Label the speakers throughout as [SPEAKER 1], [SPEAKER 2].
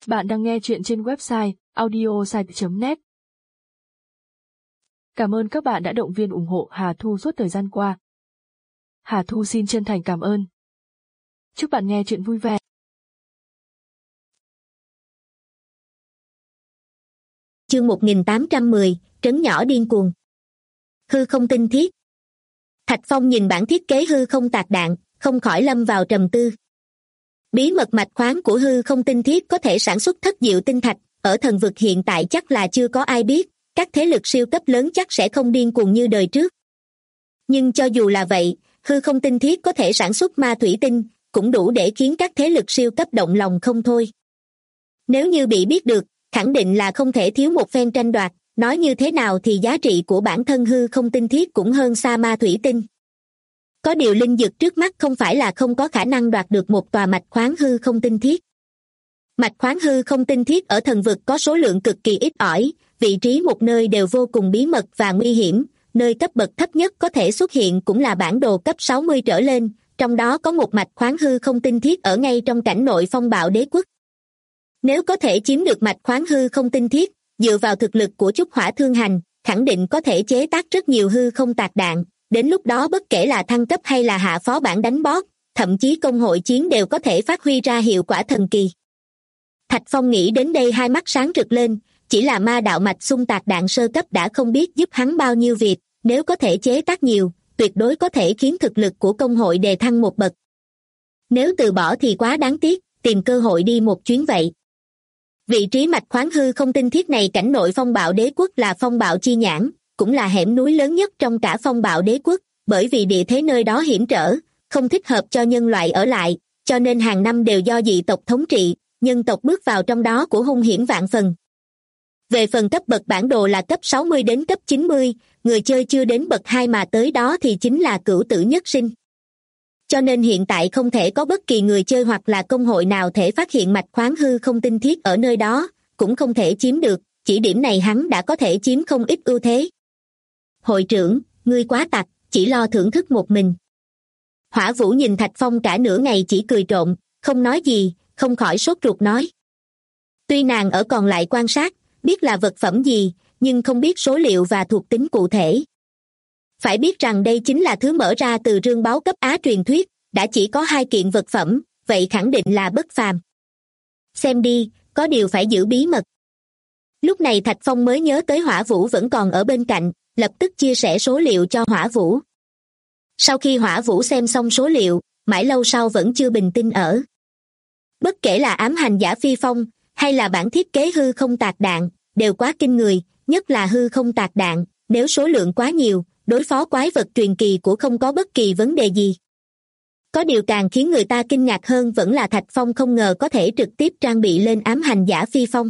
[SPEAKER 1] Bạn đang nghe chuyện trên website audiosite.net. Cảm ơn các bạn đã động viên ủng hộ Hà Thu suốt thời gian qua. Hà Thu xin chân thành cảm ơn. Chúc bạn nghe chuyện vui vẻ.
[SPEAKER 2] Chương 1810, trấn nhỏ điên cuồng. Hư không tinh thiết. Thạch Phong nhìn bản thiết kế hư không tạc đạn, không khỏi lâm vào trầm tư. Bí mật mạch khoáng của hư không tinh thiết có thể sản xuất thất diệu tinh thạch, ở thần vực hiện tại chắc là chưa có ai biết, các thế lực siêu cấp lớn chắc sẽ không điên cuồng như đời trước. Nhưng cho dù là vậy, hư không tinh thiết có thể sản xuất ma thủy tinh, cũng đủ để khiến các thế lực siêu cấp động lòng không thôi. Nếu như bị biết được, khẳng định là không thể thiếu một phen tranh đoạt, nói như thế nào thì giá trị của bản thân hư không tinh thiết cũng hơn xa ma thủy tinh. Có điều linh dực trước mắt không phải là không có khả năng đoạt được một tòa mạch khoáng hư không tinh thiết. Mạch khoáng hư không tinh thiết ở thần vực có số lượng cực kỳ ít ỏi, vị trí một nơi đều vô cùng bí mật và nguy hiểm, nơi cấp bậc thấp nhất có thể xuất hiện cũng là bản đồ cấp 60 trở lên, trong đó có một mạch khoáng hư không tinh thiết ở ngay trong cảnh nội phong bạo đế quốc. Nếu có thể chiếm được mạch khoáng hư không tinh thiết, dựa vào thực lực của Chúc Hỏa Thương Hành, khẳng định có thể chế tác rất nhiều hư không tạc đạn, đến lúc đó bất kể là thăng cấp hay là hạ phó bản đánh boss, thậm chí công hội chiến đều có thể phát huy ra hiệu quả thần kỳ. Thạch Phong nghĩ đến đây hai mắt sáng rực lên, chỉ là ma đạo mạch xung tạc đạn sơ cấp đã không biết giúp hắn bao nhiêu việc, nếu có thể chế tác nhiều, tuyệt đối có thể khiến thực lực của công hội đề thăng một bậc. Nếu từ bỏ thì quá đáng tiếc, tìm cơ hội đi một chuyến vậy. Vị trí mạch khoáng hư không tinh thiết này cảnh nội phong bạo đế quốc là phong bạo chi nhãn, cũng là hẻm núi lớn nhất trong cả phong bạo đế quốc, bởi vì địa thế nơi đó hiểm trở, không thích hợp cho nhân loại ở lại, cho nên hàng năm đều do dị tộc thống trị, nhân tộc bước vào trong đó của hung hiểm vạn phần. Về phần cấp bậc bản đồ là cấp 60 đến cấp 90, người chơi chưa đến bậc 2 mà tới đó thì chính là cửu tử nhất sinh. Cho nên hiện tại không thể có bất kỳ người chơi hoặc là công hội nào thể phát hiện mạch khoáng hư không tinh thiết ở nơi đó, cũng không thể chiếm được, chỉ điểm này hắn đã có thể chiếm không ít ưu thế. Hội trưởng, ngươi quá tặc, chỉ lo thưởng thức một mình. Hỏa Vũ nhìn Thạch Phong cả nửa ngày chỉ cười trộm, không nói gì, không khỏi sốt ruột nói. Tuy nàng ở còn lại quan sát, biết là vật phẩm gì, nhưng không biết số liệu và thuộc tính cụ thể. Phải biết rằng đây chính là thứ mở ra từ rương báu cấp Á truyền thuyết, đã chỉ có 2 kiện vật phẩm, vậy khẳng định là bất phàm. Xem đi, có điều phải giữ bí mật. Lúc này Thạch Phong mới nhớ tới Hỏa Vũ vẫn còn ở bên cạnh, lập tức chia sẻ số liệu cho Hỏa Vũ. Sau khi Hỏa Vũ xem xong số liệu, mãi lâu sau vẫn chưa bình tĩnh ở. Bất kể là ám hành giả phi phong, hay là bản thiết kế hư không tạc đạn, đều quá kinh người, nhất là hư không tạc đạn, nếu số lượng quá nhiều, đối phó quái vật truyền kỳ của không có bất kỳ vấn đề gì. Có điều càng khiến người ta kinh ngạc hơn vẫn là Thạch Phong không ngờ có thể trực tiếp trang bị lên ám hành giả phi phong.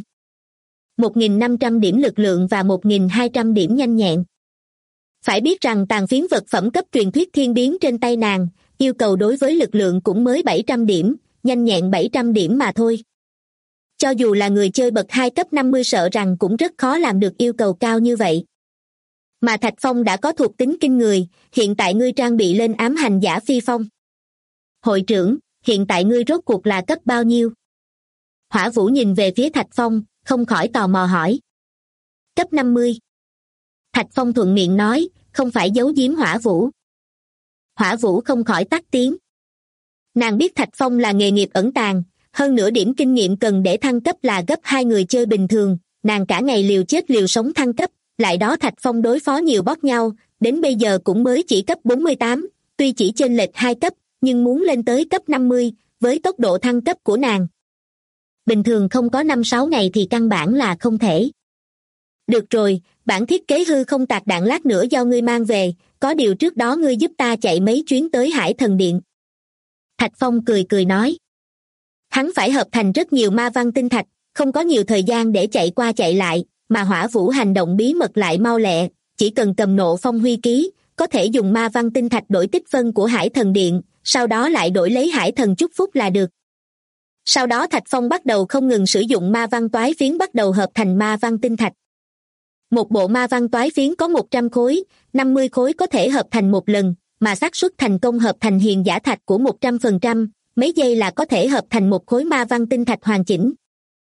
[SPEAKER 2] 1.500 điểm lực lượng và 1.200 điểm nhanh nhẹn. Phải biết rằng tàn phiến vật phẩm cấp truyền thuyết thiên biến trên tay nàng, yêu cầu đối với lực lượng cũng mới 700 điểm, nhanh nhẹn 700 điểm mà thôi. Cho dù là người chơi bậc 2 cấp 50 sợ rằng cũng rất khó làm được yêu cầu cao như vậy. Mà Thạch Phong đã có thuộc tính kinh người, hiện tại ngươi trang bị lên ám hành giả phi phong. Hội trưởng, hiện tại ngươi rốt cuộc là cấp bao nhiêu? Hỏa Vũ nhìn về phía Thạch Phong, không khỏi tò mò hỏi. Cấp 50. Thạch Phong thuận miệng nói, không phải giấu giếm Hỏa Vũ. Hỏa Vũ không khỏi tắt tiếng. Nàng biết Thạch Phong là nghề nghiệp ẩn tàng, hơn nữa điểm kinh nghiệm cần để thăng cấp là gấp 2 người chơi bình thường, nàng cả ngày liều chết liều sống thăng cấp, lại đó Thạch Phong đối phó nhiều boss nhau, đến bây giờ cũng mới chỉ cấp 48, tuy chỉ chênh lệch 2 cấp, nhưng muốn lên tới cấp 50, với tốc độ thăng cấp của nàng. Bình thường không có 5-6 ngày thì căn bản là không thể. Được rồi, bản thiết kế hư không tạc đạn lát nữa do ngươi mang về, có điều trước đó ngươi giúp ta chạy mấy chuyến tới Hải Thần Điện. Thạch Phong cười cười nói. Hắn phải hợp thành rất nhiều ma văn tinh thạch, không có nhiều thời gian để chạy qua chạy lại, mà Hỏa Vũ hành động bí mật lại mau lẹ, chỉ cần cầm Nộ Phong Huy ký, có thể dùng ma văn tinh thạch đổi tích phân của Hải Thần Điện, sau đó lại đổi lấy Hải Thần chúc phúc là được. Sau đó Thạch Phong bắt đầu không ngừng sử dụng ma văn toái phiến bắt đầu hợp thành ma văn tinh thạch. Một bộ ma văn toái phiến có 100 khối, 50 khối có thể hợp thành một lần, mà xác suất thành công hợp thành hiền giả thạch của 100%, mấy giây là có thể hợp thành một khối ma văn tinh thạch hoàn chỉnh.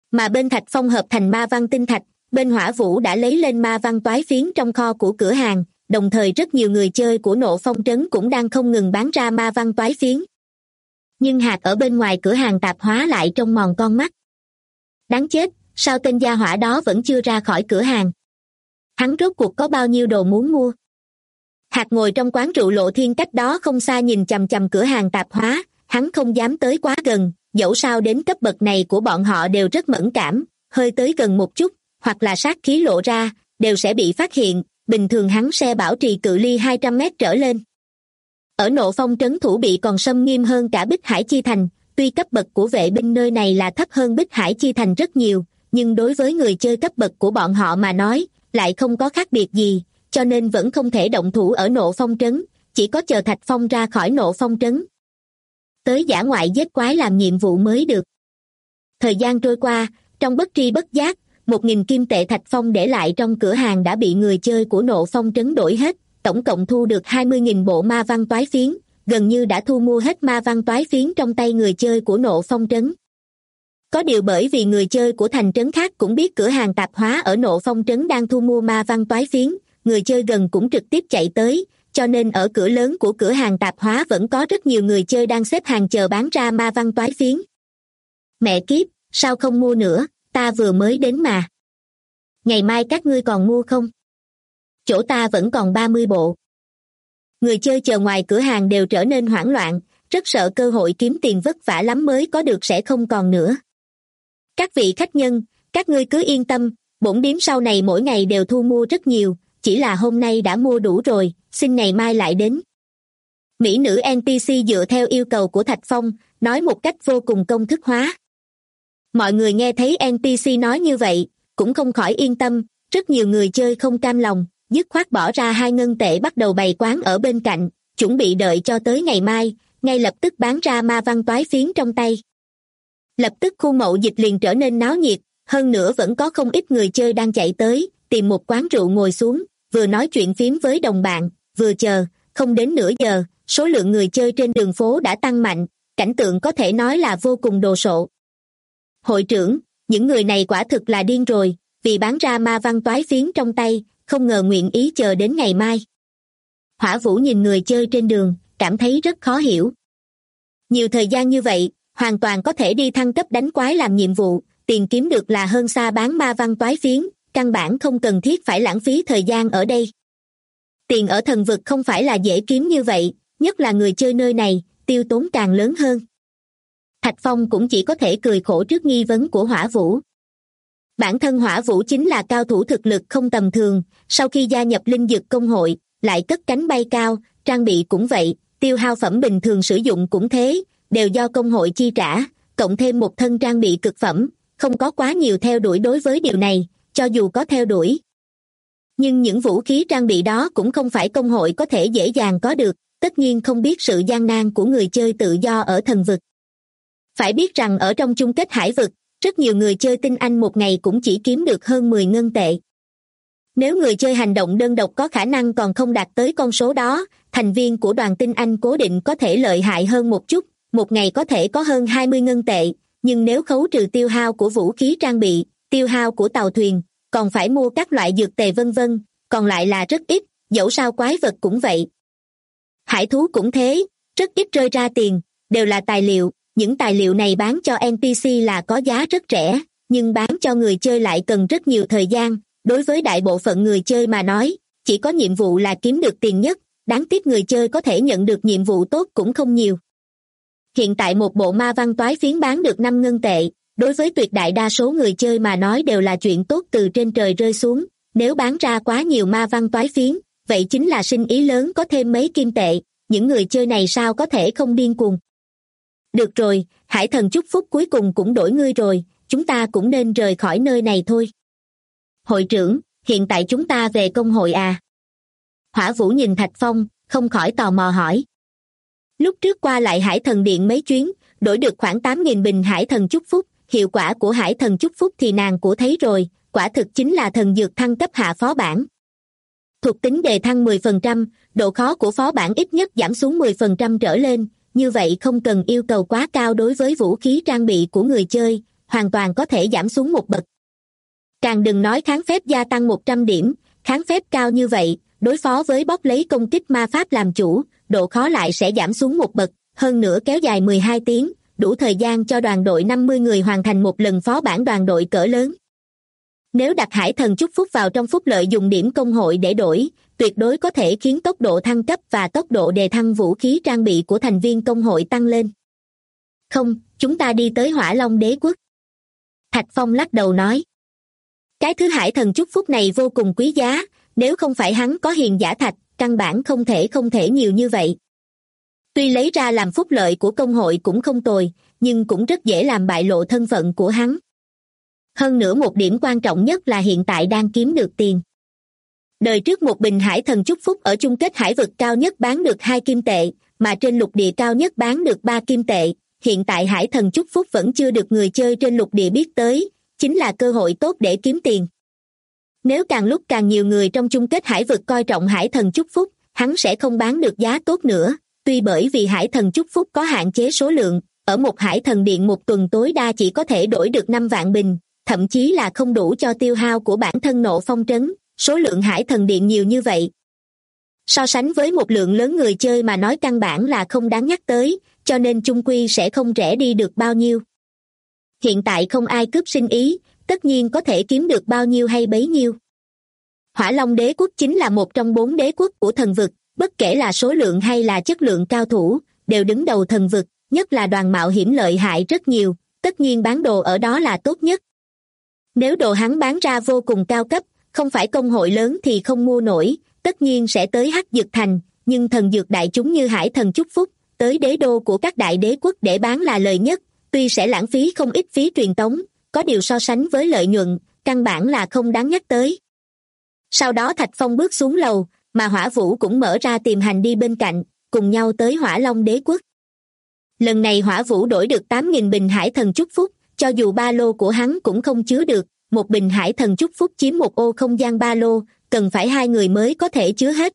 [SPEAKER 2] Mà bên Thạch Phong hợp thành ma văn tinh thạch, bên Hỏa Vũ đã lấy lên ma văn toái phiến trong kho của cửa hàng, đồng thời rất nhiều người chơi của Nộ Phong trấn cũng đang không ngừng bán ra ma văn toái phiến. Nhưng Hạt ở bên ngoài cửa hàng tạp hóa lại trông mòn con mắt. Đáng chết, sao tên gia hỏa đó vẫn chưa ra khỏi cửa hàng? Hắn rốt cuộc có bao nhiêu đồ muốn mua? Hạt ngồi trong quán rượu Lộ Thiên cách đó không xa nhìn chằm chằm cửa hàng tạp hóa, hắn không dám tới quá gần, dẫu sao đến cấp bậc này của bọn họ đều rất mẫn cảm, hơi tới gần một chút, hoặc là sát khí lộ ra, đều sẽ bị phát hiện, bình thường hắn sẽ bảo trì cự ly 200 mét trở lên. Ở Nộ Phong trấn thủ bị còn xâm nghiêm hơn cả Bích Hải Chi Thành, tuy cấp bậc của vệ binh nơi này là thấp hơn Bích Hải Chi Thành rất nhiều, nhưng đối với người chơi cấp bậc của bọn họ mà nói, lại không có khác biệt gì, cho nên vẫn không thể động thủ ở Nộ Phong trấn, chỉ có chờ Thạch Phong ra khỏi Nộ Phong trấn. Tới dã ngoại giết quái làm nhiệm vụ mới được. Thời gian trôi qua, trong bất tri bất giác, 1.000 kim tệ Thạch Phong để lại trong cửa hàng đã bị người chơi của Nộ Phong trấn đổi hết, tổng cộng thu được 20.000 bộ ma văn toái phiến, gần như đã thu mua hết ma văn toái phiến trong tay người chơi của Nộ Phong trấn. Có điều bởi vì người chơi của thành trấn khác cũng biết cửa hàng tạp hóa ở Nộ Phong trấn đang thu mua ma văn toái phiến, người chơi gần cũng trực tiếp chạy tới, cho nên ở cửa lớn của cửa hàng tạp hóa vẫn có rất nhiều người chơi đang xếp hàng chờ bán ra ma văn toái phiến. Mẹ kiếp, sao không mua nữa, ta vừa mới đến mà. Ngày mai các ngươi còn mua không? Chỗ ta vẫn còn 30 bộ. Người chơi chờ ngoài cửa hàng đều trở nên hoảng loạn, rất sợ cơ hội kiếm tiền vất vả lắm mới có được sẽ không còn nữa. Các vị khách nhân, các ngươi cứ yên tâm, bổn điếm sau này mỗi ngày đều thu mua rất nhiều, chỉ là hôm nay đã mua đủ rồi, xin ngày mai lại đến. Mỹ nữ NPC dựa theo yêu cầu của Thạch Phong, nói một cách vô cùng công thức hóa. Mọi người nghe thấy NPC nói như vậy, cũng không khỏi yên tâm, rất nhiều người chơi không cam lòng, dứt khoát bỏ ra 2 ngân tệ bắt đầu bày quán ở bên cạnh, chuẩn bị đợi cho tới ngày mai, ngay lập tức bán ra ma văn toái phiến trong tay. Lập tức khu mậu dịch liền trở nên náo nhiệt, hơn nữa vẫn có không ít người chơi đang chạy tới, tìm một quán rượu ngồi xuống, vừa nói chuyện phím với đồng bạn, vừa chờ, không đến nửa giờ, số lượng người chơi trên đường phố đã tăng mạnh, cảnh tượng có thể nói là vô cùng đồ sộ. Hội trưởng, những người này quả thực là điên rồi, vì bán ra ma văn toái phiến trong tay, không ngờ nguyện ý chờ đến ngày mai. Hỏa Vũ nhìn người chơi trên đường, cảm thấy rất khó hiểu. Nhiều thời gian như vậy, hoàn toàn có thể đi thăng cấp đánh quái làm nhiệm vụ, tiền kiếm được là hơn xa bán ma văn toái phiến, căn bản không cần thiết phải lãng phí thời gian ở đây. Tiền ở thần vực không phải là dễ kiếm như vậy, nhất là người chơi nơi này, tiêu tốn càng lớn hơn. Thạch Phong cũng chỉ có thể cười khổ trước nghi vấn của Hỏa Vũ. Bản thân Hỏa Vũ chính là cao thủ thực lực không tầm thường, sau khi gia nhập linh dược công hội, lại cất cánh bay cao, trang bị cũng vậy, tiêu hao phẩm bình thường sử dụng cũng thế, đều do công hội chi trả, cộng thêm một thân trang bị cực phẩm, không có quá nhiều theo đuổi đối với điều này, cho dù có theo đuổi. Nhưng những vũ khí trang bị đó cũng không phải công hội có thể dễ dàng có được, tất nhiên không biết sự gian nan của người chơi tự do ở thần vực. Phải biết rằng ở trong chung kết hải vực, rất nhiều người chơi tinh anh một ngày cũng chỉ kiếm được hơn 10 ngân tệ. Nếu người chơi hành động đơn độc có khả năng còn không đạt tới con số đó, thành viên của đoàn tinh anh cố định có thể lợi hại hơn một chút, một ngày có thể có hơn 20 ngân tệ, nhưng nếu khấu trừ tiêu hao của vũ khí trang bị, tiêu hao của tàu thuyền, còn phải mua các loại dược tề vân vân, còn lại là rất ít, dẫu sao quái vật cũng vậy. Hải thú cũng thế, rất ít rơi ra tiền, đều là tài liệu, những tài liệu này bán cho NPC là có giá rất rẻ, nhưng bán cho người chơi lại cần rất nhiều thời gian, đối với đại bộ phận người chơi mà nói, chỉ có nhiệm vụ là kiếm được tiền nhất, đáng tiếc người chơi có thể nhận được nhiệm vụ tốt cũng không nhiều. Hiện tại một bộ ma văn toái phiến bán được 5 ngân tệ, đối với tuyệt đại đa số người chơi mà nói đều là chuyện tốt từ trên trời rơi xuống, nếu bán ra quá nhiều ma văn toái phiến, vậy chính là sinh ý lớn có thêm mấy kim tệ, những người chơi này sao có thể không điên cuồng. Được rồi, Hải Thần chúc phúc cuối cùng cũng đổi ngươi rồi, chúng ta cũng nên rời khỏi nơi này thôi. Hội trưởng, hiện tại chúng ta về công hội à? Hỏa Vũ nhìn Thạch Phong, không khỏi tò mò hỏi. Lúc trước qua lại Hải Thần Điện mấy chuyến, đổi được khoảng 8.000 bình Hải Thần chúc phúc, hiệu quả của Hải Thần chúc phúc thì nàng cũng thấy rồi, quả thực chính là thần dược thăng cấp hạ phó bản. Thuộc tính đề thăng 10%, độ khó của phó bản ít nhất giảm xuống 10% trở lên, như vậy không cần yêu cầu quá cao đối với vũ khí trang bị của người chơi, hoàn toàn có thể giảm xuống một bậc. Càng đừng nói kháng phép gia tăng 100 điểm, kháng phép cao như vậy, đối phó với bóc lấy công kích ma pháp làm chủ, độ khó lại sẽ giảm xuống một bậc, hơn nữa kéo dài 12 tiếng, đủ thời gian cho đoàn đội 50 người hoàn thành một lần phó bản đoàn đội cỡ lớn. Nếu đặt hải thần chúc phúc vào trong phúc lợi dùng điểm công hội để đổi, tuyệt đối có thể khiến tốc độ thăng cấp và tốc độ đề thăng vũ khí trang bị của thành viên công hội tăng lên. Không, chúng ta đi tới Hỏa Long Đế Quốc. Thạch Phong lắc đầu nói. Cái thứ hải thần chúc phúc này vô cùng quý giá, nếu không phải hắn có hiền giả thạch, căn bản không thể nhiều như vậy. Tuy lấy ra làm phúc lợi của công hội cũng không tồi, nhưng cũng rất dễ làm bại lộ thân phận của hắn. Hơn nữa một điểm quan trọng nhất là hiện tại đang kiếm được tiền. Đời trước một bình hải thần chúc phúc ở chung kết hải vực cao nhất bán được 2 kim tệ, mà trên lục địa cao nhất bán được 3 kim tệ. Hiện tại hải thần chúc phúc vẫn chưa được người chơi trên lục địa biết tới, chính là cơ hội tốt để kiếm tiền. Nếu càng lúc càng nhiều người trong chung kết hải vực coi trọng hải thần chúc phúc, hắn sẽ không bán được giá tốt nữa. Tuy bởi vì hải thần chúc phúc có hạn chế số lượng, ở một hải thần điện một tuần tối đa chỉ có thể đổi được 5 vạn bình, thậm chí là không đủ cho tiêu hao của bản thân Nộ Phong trấn, số lượng hải thần điện nhiều như vậy. So sánh với một lượng lớn người chơi mà nói căn bản là không đáng nhắc tới, cho nên chung quy sẽ không rẻ đi được bao nhiêu. Hiện tại không ai cướp sinh ý, tất nhiên có thể kiếm được bao nhiêu hay bấy nhiêu. Hỏa Long Đế Quốc chính là một trong 4 đế quốc của thần vực, bất kể là số lượng hay là chất lượng cao thủ, đều đứng đầu thần vực, nhất là đoàn mạo hiểm lợi hại rất nhiều, tất nhiên bán đồ ở đó là tốt nhất. Nếu đồ hắn bán ra vô cùng cao cấp, không phải công hội lớn thì không mua nổi, tất nhiên sẽ tới Hắc Dược Thành, nhưng thần dược đại chúng như hải thần chúc phúc, tới đế đô của các đại đế quốc để bán là lợi nhất, tuy sẽ lãng phí không ít phí truyền tống, có điều so sánh với lợi nhuận, căn bản là không đáng nhắc tới. Sau đó Thạch Phong bước xuống lầu, mà Hỏa Vũ cũng mở ra tìm hành đi bên cạnh, cùng nhau tới Hỏa Long Đế Quốc. Lần này Hỏa Vũ đổi được 8.000 bình hải thần chúc phúc, cho dù ba lô của hắn cũng không chứa được, một bình hải thần chúc phúc chiếm một ô không gian ba lô, cần phải 2 người mới có thể chứa hết.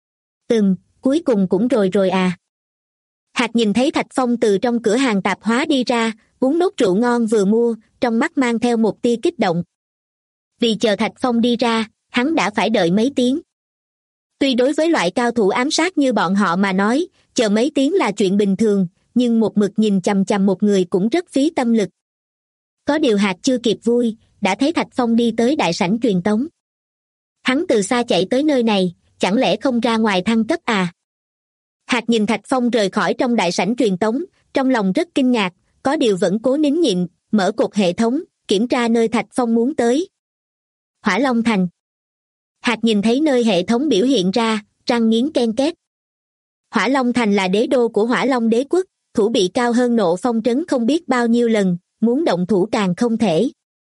[SPEAKER 2] Cuối cùng cũng rồi à. Hạt nhìn thấy Thạch Phong từ trong cửa hàng tạp hóa đi ra, uống nốt rượu ngon vừa mua, trong mắt mang theo một tia kích động. Vì chờ Thạch Phong đi ra, hắn đã phải đợi mấy tiếng. Tuy đối với loại cao thủ ám sát như bọn họ mà nói, chờ mấy tiếng là chuyện bình thường, nhưng một mực nhìn chằm chằm một người cũng rất phí tâm lực. Có điều Hạt chưa kịp vui, đã thấy Thạch Phong đi tới đại sảnh truyền tống. Hắn từ xa chạy tới nơi này, chẳng lẽ không ra ngoài thăng cấp à? Hạt nhìn Thạch Phong rời khỏi trong đại sảnh truyền tống, trong lòng rất kinh ngạc, có điều vẫn cố nín nhịn, mở cột hệ thống, kiểm tra nơi Thạch Phong muốn tới. Hỏa Long Thành. Hạt nhìn thấy nơi hệ thống biểu hiện ra, răng nghiến ken két. Hỏa Long Thành là đế đô của Hỏa Long Đế Quốc, thủ bị cao hơn Nộ Phong trấn không biết bao nhiêu lần, muốn động thủ càng không thể.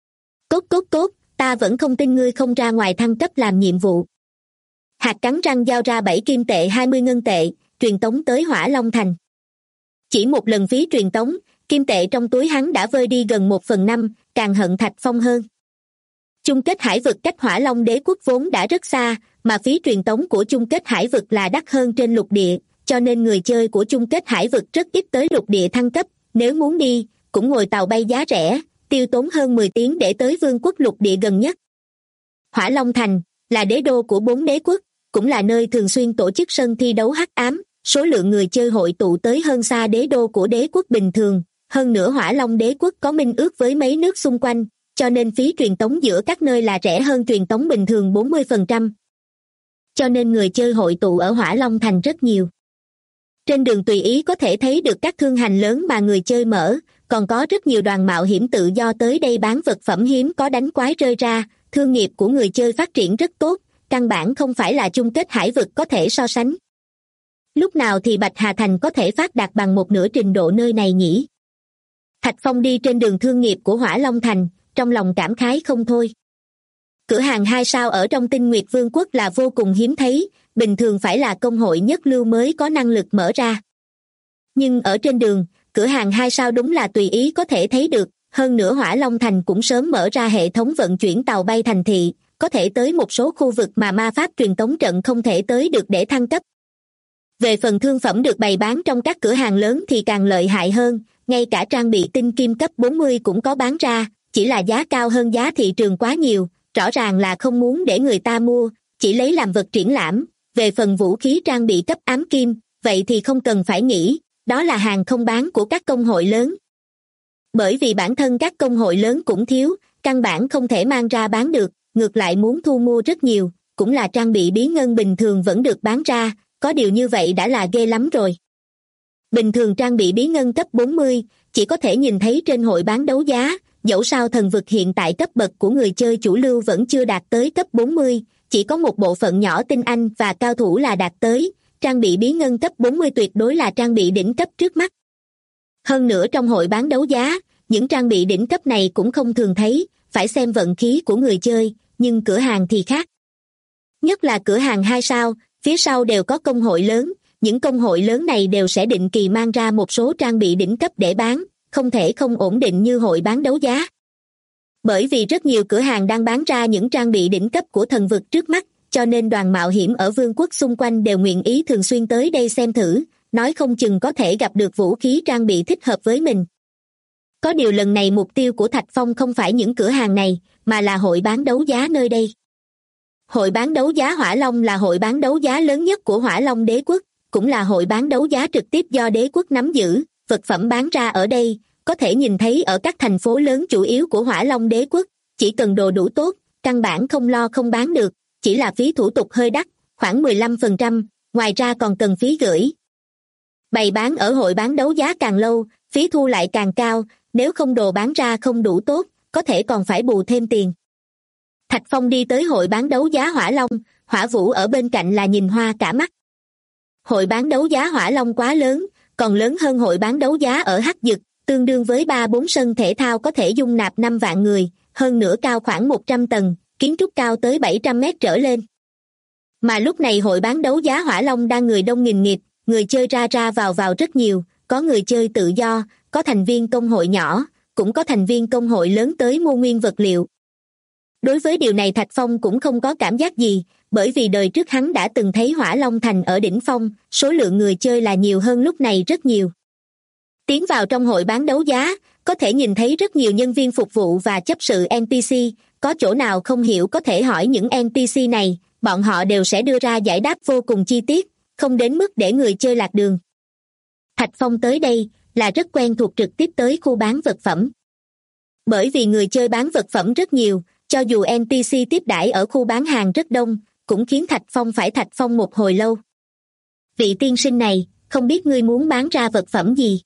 [SPEAKER 2] Cốt, ta vẫn không tin ngươi không ra ngoài thăng cấp làm nhiệm vụ. Hạt cắn răng giao ra 7 kim tệ 20 ngân tệ, truyền tống tới Hỏa Long Thành. Chỉ một lần phí truyền tống, kim tệ trong túi hắn đã vơi đi gần 1/5, càng hận Thạch Phong hơn. Chung kết hải vực cách Hỏa Long Đế Quốc vốn đã rất xa, mà phí truyền tống của chung kết hải vực là đắt hơn trên lục địa, cho nên người chơi của chung kết hải vực rất ít tới lục địa thăng cấp, nếu muốn đi, cũng ngồi tàu bay giá rẻ, tiêu tốn hơn 10 tiếng để tới vương quốc lục địa gần nhất. Hỏa Long Thành là đế đô của 4 đế quốc, cũng là nơi thường xuyên tổ chức sân thi đấu hắc ám, số lượng người chơi hội tụ tới hơn xa đế đô của đế quốc bình thường, hơn nữa Hỏa Long Đế Quốc có minh ước với mấy nước xung quanh, cho nên phí truyền tống giữa các nơi là rẻ hơn truyền tống bình thường 40%. Cho nên người chơi hội tụ ở Hỏa Long Thành rất nhiều. Trên đường tùy ý có thể thấy được các thương hành lớn mà người chơi mở, còn có rất nhiều đoàn mạo hiểm tự do tới đây bán vật phẩm hiếm có đánh quái rơi ra, thương nghiệp của người chơi phát triển rất tốt, căn bản không phải là chung kết hải vực có thể so sánh. Lúc nào thì Bạch Hà Thành có thể phát đạt bằng một nửa trình độ nơi này nhỉ? Thạch Phong đi trên đường thương nghiệp của Hỏa Long Thành, trong lòng cảm khái không thôi. Cửa hàng 2 sao ở trong Tinh Nguyệt Vương quốc là vô cùng hiếm thấy, bình thường phải là công hội nhất lưu mới có năng lực mở ra. Nhưng ở trên đường, cửa hàng 2 sao đúng là tùy ý có thể thấy được, hơn nữa Hỏa Long Thành cũng sớm mở ra hệ thống vận chuyển tàu bay thành thị, có thể tới một số khu vực mà ma pháp truyền tống trận không thể tới được để thăng cấp. Về phần thương phẩm được bày bán trong các cửa hàng lớn thì càng lợi hại hơn, ngay cả trang bị tinh kim cấp 40 cũng có bán ra, chỉ là giá cao hơn giá thị trường quá nhiều, rõ ràng là không muốn để người ta mua, chỉ lấy làm vật triển lãm. Về phần vũ khí trang bị cấp ám kim, vậy thì không cần phải nghĩ, đó là hàng không bán của các công hội lớn. Bởi vì bản thân các công hội lớn cũng thiếu, căn bản không thể mang ra bán được, ngược lại muốn thu mua rất nhiều, cũng là trang bị bí ngân bình thường vẫn được bán ra, có điều như vậy đã là ghê lắm rồi. Bình thường trang bị bí ngân cấp 40, chỉ có thể nhìn thấy trên hội bán đấu giá, dẫu sao thần vực hiện tại cấp bậc của người chơi chủ lưu vẫn chưa đạt tới cấp 40, chỉ có một bộ phận nhỏ tinh anh và cao thủ là đạt tới, trang bị bí ngân cấp 40 tuyệt đối là trang bị đỉnh cấp trước mắt. Hơn nữa trong hội bán đấu giá, những trang bị đỉnh cấp này cũng không thường thấy, phải xem vận khí của người chơi, nhưng cửa hàng thì khác. Nhất là cửa hàng 2 sao, phía sau đều có công hội lớn, những công hội lớn này đều sẽ định kỳ mang ra một số trang bị đỉnh cấp để bán, không thể không ổn định như hội bán đấu giá. Bởi vì rất nhiều cửa hàng đang bán ra những trang bị đỉnh cấp của thần vực trước mắt, cho nên đoàn mạo hiểm ở vương quốc xung quanh đều nguyện ý thường xuyên tới đây xem thử, nói không chừng có thể gặp được vũ khí trang bị thích hợp với mình. Có điều lần này mục tiêu của Thạch Phong không phải những cửa hàng này, mà là hội bán đấu giá nơi đây. Hội bán đấu giá Hỏa Long là hội bán đấu giá lớn nhất của Hỏa Long đế quốc, cũng là hội bán đấu giá trực tiếp do đế quốc nắm giữ, vật phẩm bán ra ở đây, có thể nhìn thấy ở các thành phố lớn chủ yếu của Hỏa Long đế quốc, chỉ cần đồ đủ tốt, căn bản không lo không bán được, chỉ là phí thủ tục hơi đắt, khoảng 15%, ngoài ra còn cần phí gửi. Bày bán ở hội bán đấu giá càng lâu, phí thu lại càng cao, nếu không đồ bán ra không đủ tốt, có thể còn phải bù thêm tiền. Thạch Phong đi tới hội bán đấu giá Hỏa Long, Hỏa Vũ ở bên cạnh là nhìn hoa cả mắt. Hội bán đấu giá Hỏa Long quá lớn, còn lớn hơn hội bán đấu giá ở Hắc Dực, tương đương với 3-4 sân thể thao có thể dung nạp 5 vạn người, hơn nữa cao khoảng 100 tầng, kiến trúc cao tới 700 mét trở lên. Mà lúc này hội bán đấu giá Hỏa Long đang người đông nghìn nghịt, người chơi ra vào rất nhiều, có người chơi tự do, có thành viên công hội nhỏ, cũng có thành viên công hội lớn tới mua nguyên vật liệu. Đối với điều này Thạch Phong cũng không có cảm giác gì, bởi vì đời trước hắn đã từng thấy Hỏa Long Thành ở đỉnh phong, số lượng người chơi là nhiều hơn lúc này rất nhiều. Tiến vào trong hội bán đấu giá, có thể nhìn thấy rất nhiều nhân viên phục vụ và chấp sự NPC, có chỗ nào không hiểu có thể hỏi những NPC này, bọn họ đều sẽ đưa ra giải đáp vô cùng chi tiết, không đến mức để người chơi lạc đường. Thạch Phong tới đây là rất quen thuộc trực tiếp tới khu bán vật phẩm. Bởi vì người chơi bán vật phẩm rất nhiều, cho dù NPC tiếp đãi ở khu bán hàng rất đông, cũng khiến Thạch Phong phải Thạch Phong một hồi lâu. Vị tiên sinh này, không biết ngươi muốn bán ra vật phẩm gì?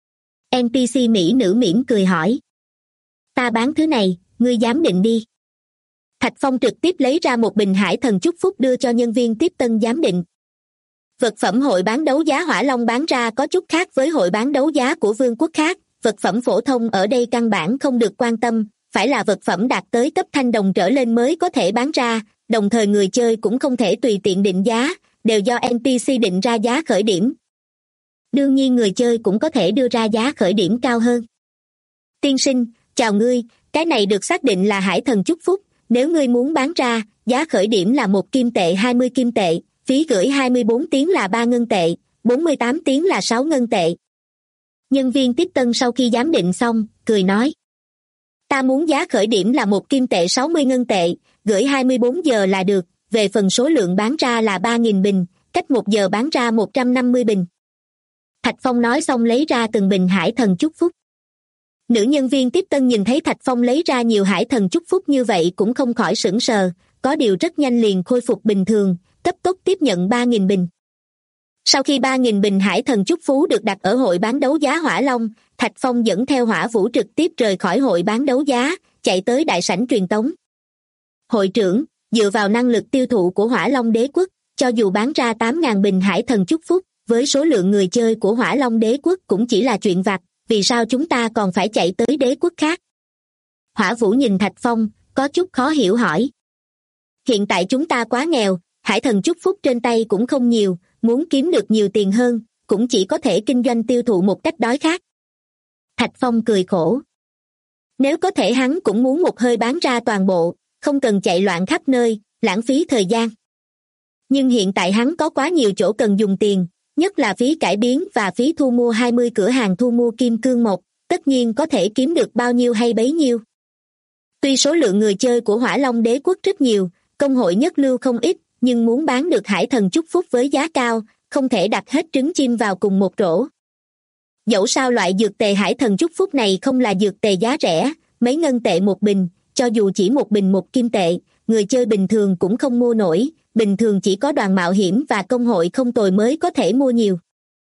[SPEAKER 2] NPC mỹ nữ mỉm cười hỏi. Ta bán thứ này, ngươi giám định đi. Thạch Phong trực tiếp lấy ra một bình hải thần chúc phúc đưa cho nhân viên tiếp tân giám định. Vật phẩm hội bán đấu giá Hỏa Long bán ra có chút khác với hội bán đấu giá của vương quốc khác, vật phẩm phổ thông ở đây căn bản không được quan tâm, phải là vật phẩm đạt tới cấp thanh đồng trở lên mới có thể bán ra, đồng thời người chơi cũng không thể tùy tiện định giá, đều do NPC định ra giá khởi điểm. Đương nhiên người chơi cũng có thể đưa ra giá khởi điểm cao hơn. Tiên sinh, chào ngươi, cái này được xác định là hải thần chúc phúc, nếu ngươi muốn bán ra, giá khởi điểm là 1 kim tệ 20 kim tệ, phí gửi 24 tiếng là 3 ngân tệ, 48 tiếng là 6 ngân tệ. Nhân viên tiếp tân sau khi giám định xong, cười nói. Ta muốn giá khởi điểm là 1 kim tệ 60 ngân tệ, gửi 24 giờ là được, về phần số lượng bán ra là 3.000 bình, cách 1 giờ bán ra 150 bình. Thạch Phong nói xong lấy ra từng bình hải thần chúc phúc. Nữ nhân viên tiếp tân nhìn thấy Thạch Phong lấy ra nhiều hải thần chúc phúc như vậy cũng không khỏi sửng sờ, có điều rất nhanh liền khôi phục bình thường, cấp tốc tiếp nhận 3.000 bình. Sau khi 3.000 bình hải thần chúc phú được đặt ở hội bán đấu giá Hỏa Long, Thạch Phong dẫn theo Hỏa Vũ trực tiếp rời khỏi hội bán đấu giá, chạy tới đại sảnh truyền tống. Hội trưởng, dựa vào năng lực tiêu thụ của Hỏa Long đế quốc, cho dù bán ra 8.000 bình hải thần chúc phúc, với số lượng người chơi của Hỏa Long đế quốc cũng chỉ là chuyện vặt, vì sao chúng ta còn phải chạy tới đế quốc khác? Hỏa Vũ nhìn Thạch Phong, có chút khó hiểu hỏi. Hiện tại chúng ta quá nghèo, hải thần chúc phúc trên tay cũng không nhiều, muốn kiếm được nhiều tiền hơn, cũng chỉ có thể kinh doanh tiêu thụ một cách đói khát. Thạch Phong cười khổ. Nếu có thể hắn cũng muốn một hơi bán ra toàn bộ, không cần chạy loạn khắp nơi, lãng phí thời gian. Nhưng hiện tại hắn có quá nhiều chỗ cần dùng tiền, nhất là phí cải biến và phí thu mua 20 cửa hàng thu mua kim cương một, tất nhiên có thể kiếm được bao nhiêu hay bấy nhiêu. Tuy số lượng người chơi của Hỏa Long Đế Quốc rất nhiều, công hội nhất lưu không ít, nhưng muốn bán được hải thần chúc phúc với giá cao, không thể đặt hết trứng chim vào cùng một rổ. Dẫu sao loại dược tề hải thần chúc phúc này không là dược tề giá rẻ, mấy ngân tệ một bình, cho dù chỉ một bình 1 kim tệ, người chơi bình thường cũng không mua nổi, bình thường chỉ có đoàn mạo hiểm và công hội không tồi mới có thể mua nhiều.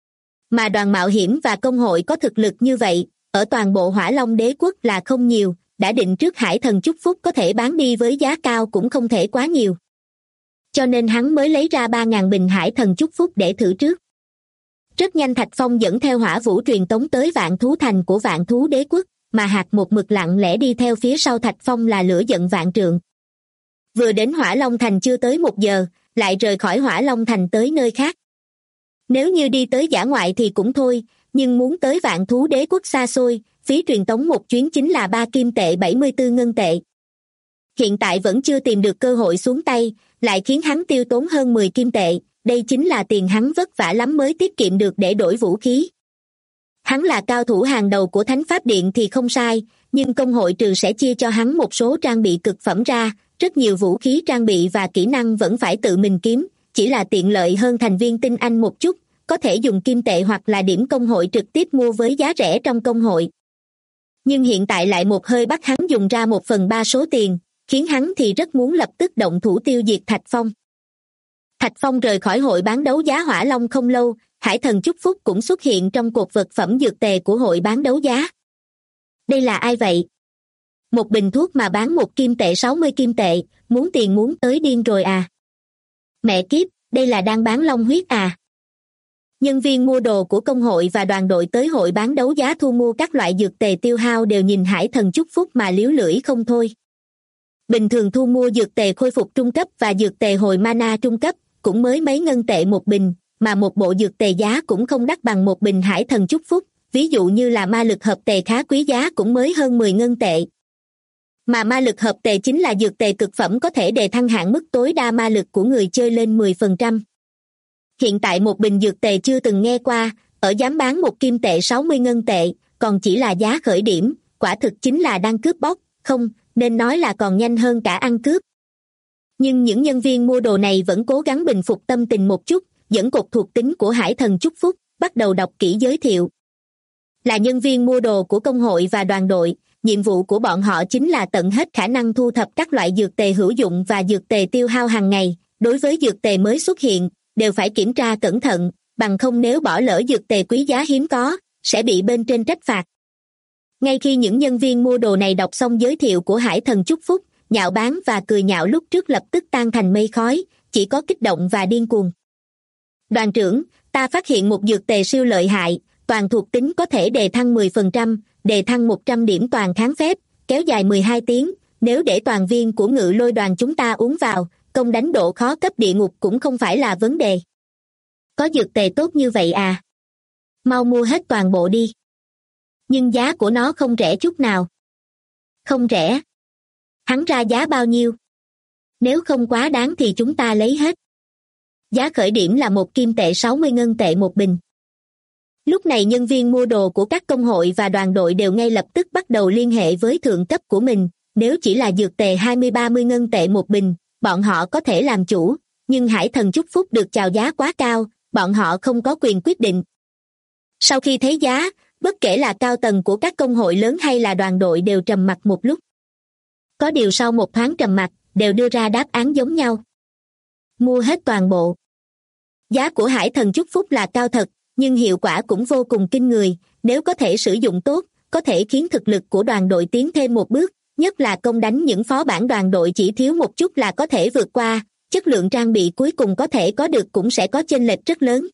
[SPEAKER 2] Mà đoàn mạo hiểm và công hội có thực lực như vậy, ở toàn bộ Hỏa Long Đế Quốc là không nhiều, đã định trước hải thần chúc phúc có thể bán đi với giá cao cũng không thể quá nhiều. Cho nên hắn mới lấy ra 3.000 bình hải thần chúc phúc để thử trước. Rất nhanh Thạch Phong dẫn theo hỏa vũ truyền tống tới Vạn Thú Thành của Vạn Thú Đế Quốc, mà Hạt một mực lặng lẽ đi theo phía sau Thạch Phong là lửa giận vạn trượng. Vừa đến Hỏa Long Thành chưa tới 1 giờ, lại rời khỏi Hỏa Long Thành tới nơi khác. Nếu như đi tới dã ngoại thì cũng thôi, nhưng muốn tới Vạn Thú Đế Quốc xa xôi, phí truyền tống một chuyến chính là 3 kim tệ 74 ngân tệ. Hiện tại vẫn chưa tìm được cơ hội xuống tay, lại khiến hắn tiêu tốn hơn 10 kim tệ, đây chính là tiền hắn vất vả lắm mới tiết kiệm được để đổi vũ khí. Hắn là cao thủ hàng đầu của Thánh Pháp Điện thì không sai, nhưng công hội trừ sẽ chia cho hắn một số trang bị cực phẩm ra, rất nhiều vũ khí trang bị và kỹ năng vẫn phải tự mình kiếm, chỉ là tiện lợi hơn thành viên tinh anh một chút, có thể dùng kim tệ hoặc là điểm công hội trực tiếp mua với giá rẻ trong công hội. Nhưng hiện tại lại một hơi bắt hắn dùng ra 1/3 số tiền, khiến hắn thì rất muốn lập tức động thủ tiêu diệt Thạch Phong. Thạch Phong rời khỏi hội bán đấu giá Hỏa Long không lâu, hải thần chúc phúc cũng xuất hiện trong cột vật phẩm dược tề của hội bán đấu giá. Đây là ai vậy? Một bình thuốc mà bán 1 kim tệ 60 kim tệ, muốn tiền muốn tới điên rồi à? Mẹ kiếp, đây là đang bán long huyết à? Nhân viên mua đồ của công hội và đoàn đội tới hội bán đấu giá thu mua các loại dược tề tiêu hao đều nhìn hải thần chúc phúc mà liếu lưỡi không thôi. Bình thường thu mua dược tề khôi phục trung cấp và dược tề hồi mana trung cấp cũng mới mấy ngân tệ một bình, mà một bộ dược tề giá cũng không đắt bằng một bình hải thần chúc phúc, ví dụ như là ma lực hợp tề khá quý giá cũng mới hơn 10 ngân tệ. Mà ma lực hợp tề chính là dược tề cực phẩm có thể đề thăng hạn mức tối đa ma lực của người chơi lên 10%. Hiện tại một bình dược tề chưa từng nghe qua, ở dám bán 1 kim tệ 60 ngân tệ, còn chỉ là giá khởi điểm, quả thực chính là đang cướp bóc, không, nên nói là còn nhanh hơn cả ăn cướp. Nhưng những nhân viên mua đồ này vẫn cố gắng bình phục tâm tình một chút, dẫn cột thuộc tính của hải thần chúc phúc, bắt đầu đọc kỹ giới thiệu. Là nhân viên mua đồ của công hội và đoàn đội, nhiệm vụ của bọn họ chính là tận hết khả năng thu thập các loại dược tề hữu dụng và dược tề tiêu hao hàng ngày. Đối với dược tề mới xuất hiện, đều phải kiểm tra cẩn thận, bằng không nếu bỏ lỡ dược tề quý giá hiếm có, sẽ bị bên trên trách phạt. Ngay khi những nhân viên mua đồ này đọc xong giới thiệu của hải thần chúc phúc, nhạo báng và cười nhạo lúc trước lập tức tan thành mây khói, chỉ có kích động và điên cuồng. Đoàn trưởng, ta phát hiện một dược tề siêu lợi hại, toàn thuộc tính có thể đề thăng 10%, đề thăng 100 điểm toàn kháng phép, kéo dài 12 tiếng, nếu để toàn viên của Ngự Lôi đoàn chúng ta uống vào, công đánh độ khó cấp địa ngục cũng không phải là vấn đề. Có dược tề tốt như vậy à? Mau mua hết toàn bộ đi. Nhưng giá của nó không rẻ chút nào. Không rẻ. Hắn ra giá bao nhiêu? Nếu không quá đáng thì chúng ta lấy hết. Giá khởi điểm là 1 kim tệ 60 ngân tệ một bình. Lúc này nhân viên mua đồ của các công hội và đoàn đội đều ngay lập tức bắt đầu liên hệ với thượng cấp của mình. Nếu chỉ là dược tề 20-30 ngân tệ một bình, bọn họ có thể làm chủ, nhưng hải thần chúc phúc được chào giá quá cao, bọn họ không có quyền quyết định. Sau khi thấy giá, bất kể là cao tầng của các công hội lớn hay là đoàn đội đều trầm mặc một lúc. Có điều sau một thoáng trầm mặc, đều đưa ra đáp án giống nhau. Mua hết toàn bộ. Giá của hải thần chúc phúc là cao thật, nhưng hiệu quả cũng vô cùng kinh người, nếu có thể sử dụng tốt, có thể khiến thực lực của đoàn đội tiến thêm một bước, nhất là công đánh những phó bản đoàn đội chỉ thiếu một chút là có thể vượt qua, chất lượng trang bị cuối cùng có thể có được cũng sẽ có chênh lệch rất lớn.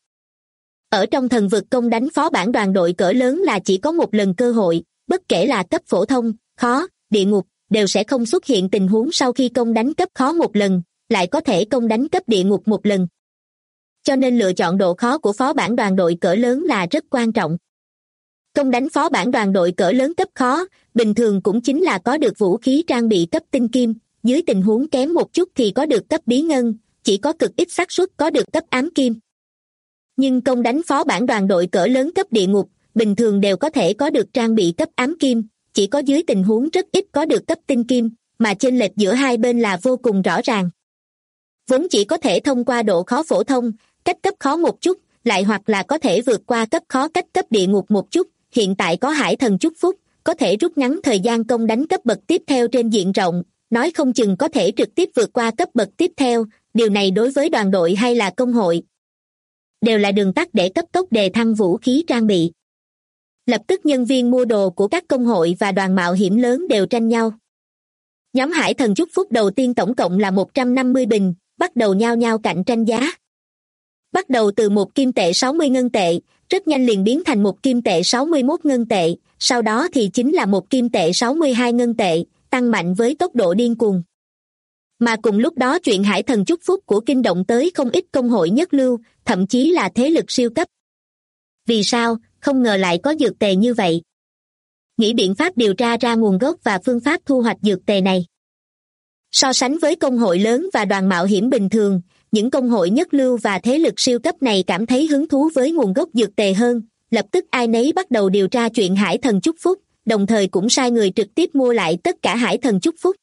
[SPEAKER 2] Ở trong thần vực công đánh phó bản đoàn đội cỡ lớn là chỉ có một lần cơ hội, bất kể là cấp phổ thông, khó, địa ngục, đều sẽ không xuất hiện tình huống sau khi công đánh cấp khó một lần, lại có thể công đánh cấp địa ngục một lần. Cho nên lựa chọn độ khó của phó bản đoàn đội cỡ lớn là rất quan trọng. Công đánh phó bản đoàn đội cỡ lớn cấp khó, bình thường cũng chính là có được vũ khí trang bị cấp tinh kim, dưới tình huống kém một chút thì có được cấp bí ngân, chỉ có cực ít xác suất có được cấp ám kim. Nhưng công đánh phó bản đoàn đội cỡ lớn cấp địa ngục, bình thường đều có thể có được trang bị cấp ám kim, chỉ có dưới tình huống rất ít có được cấp tinh kim, mà chênh lệch giữa hai bên là vô cùng rõ ràng. Vốn chỉ có thể thông qua độ khó phổ thông, cách cấp khó một chút, lại hoặc là có thể vượt qua cấp khó cách cấp địa ngục một chút, hiện tại có hải thần chúc phúc, có thể rút ngắn thời gian công đánh cấp bậc tiếp theo trên diện rộng, nói không chừng có thể trực tiếp vượt qua cấp bậc tiếp theo, điều này đối với đoàn đội hay là công hội đều là đường tắt để cấp tốc đề thăng vũ khí trang bị. Lập tức nhân viên mua đồ của các công hội và đoàn mạo hiểm lớn đều tranh nhau. Nhóm hải thần chúc phúc đầu tiên tổng cộng là 150 bình, bắt đầu nhao nhao cạnh tranh giá. Bắt đầu từ 1 kim tệ 60 ngân tệ, rất nhanh liền biến thành 1 kim tệ 61 ngân tệ, sau đó thì chính là 1 kim tệ 62 ngân tệ, tăng mạnh với tốc độ điên cuồng. Mà cùng lúc đó chuyện hải thần chúc phúc của kinh động tới không ít công hội nhất lưu, thậm chí là thế lực siêu cấp. Vì sao, không ngờ lại có dược tề như vậy? Nghĩ biện pháp điều tra ra nguồn gốc và phương pháp thu hoạch dược tề này. So sánh với công hội lớn và đoàn mạo hiểm bình thường, những công hội nhất lưu và thế lực siêu cấp này cảm thấy hứng thú với nguồn gốc dược tề hơn, lập tức ai nấy bắt đầu điều tra chuyện hải thần chúc phúc, đồng thời cũng sai người trực tiếp mua lại tất cả hải thần chúc phúc.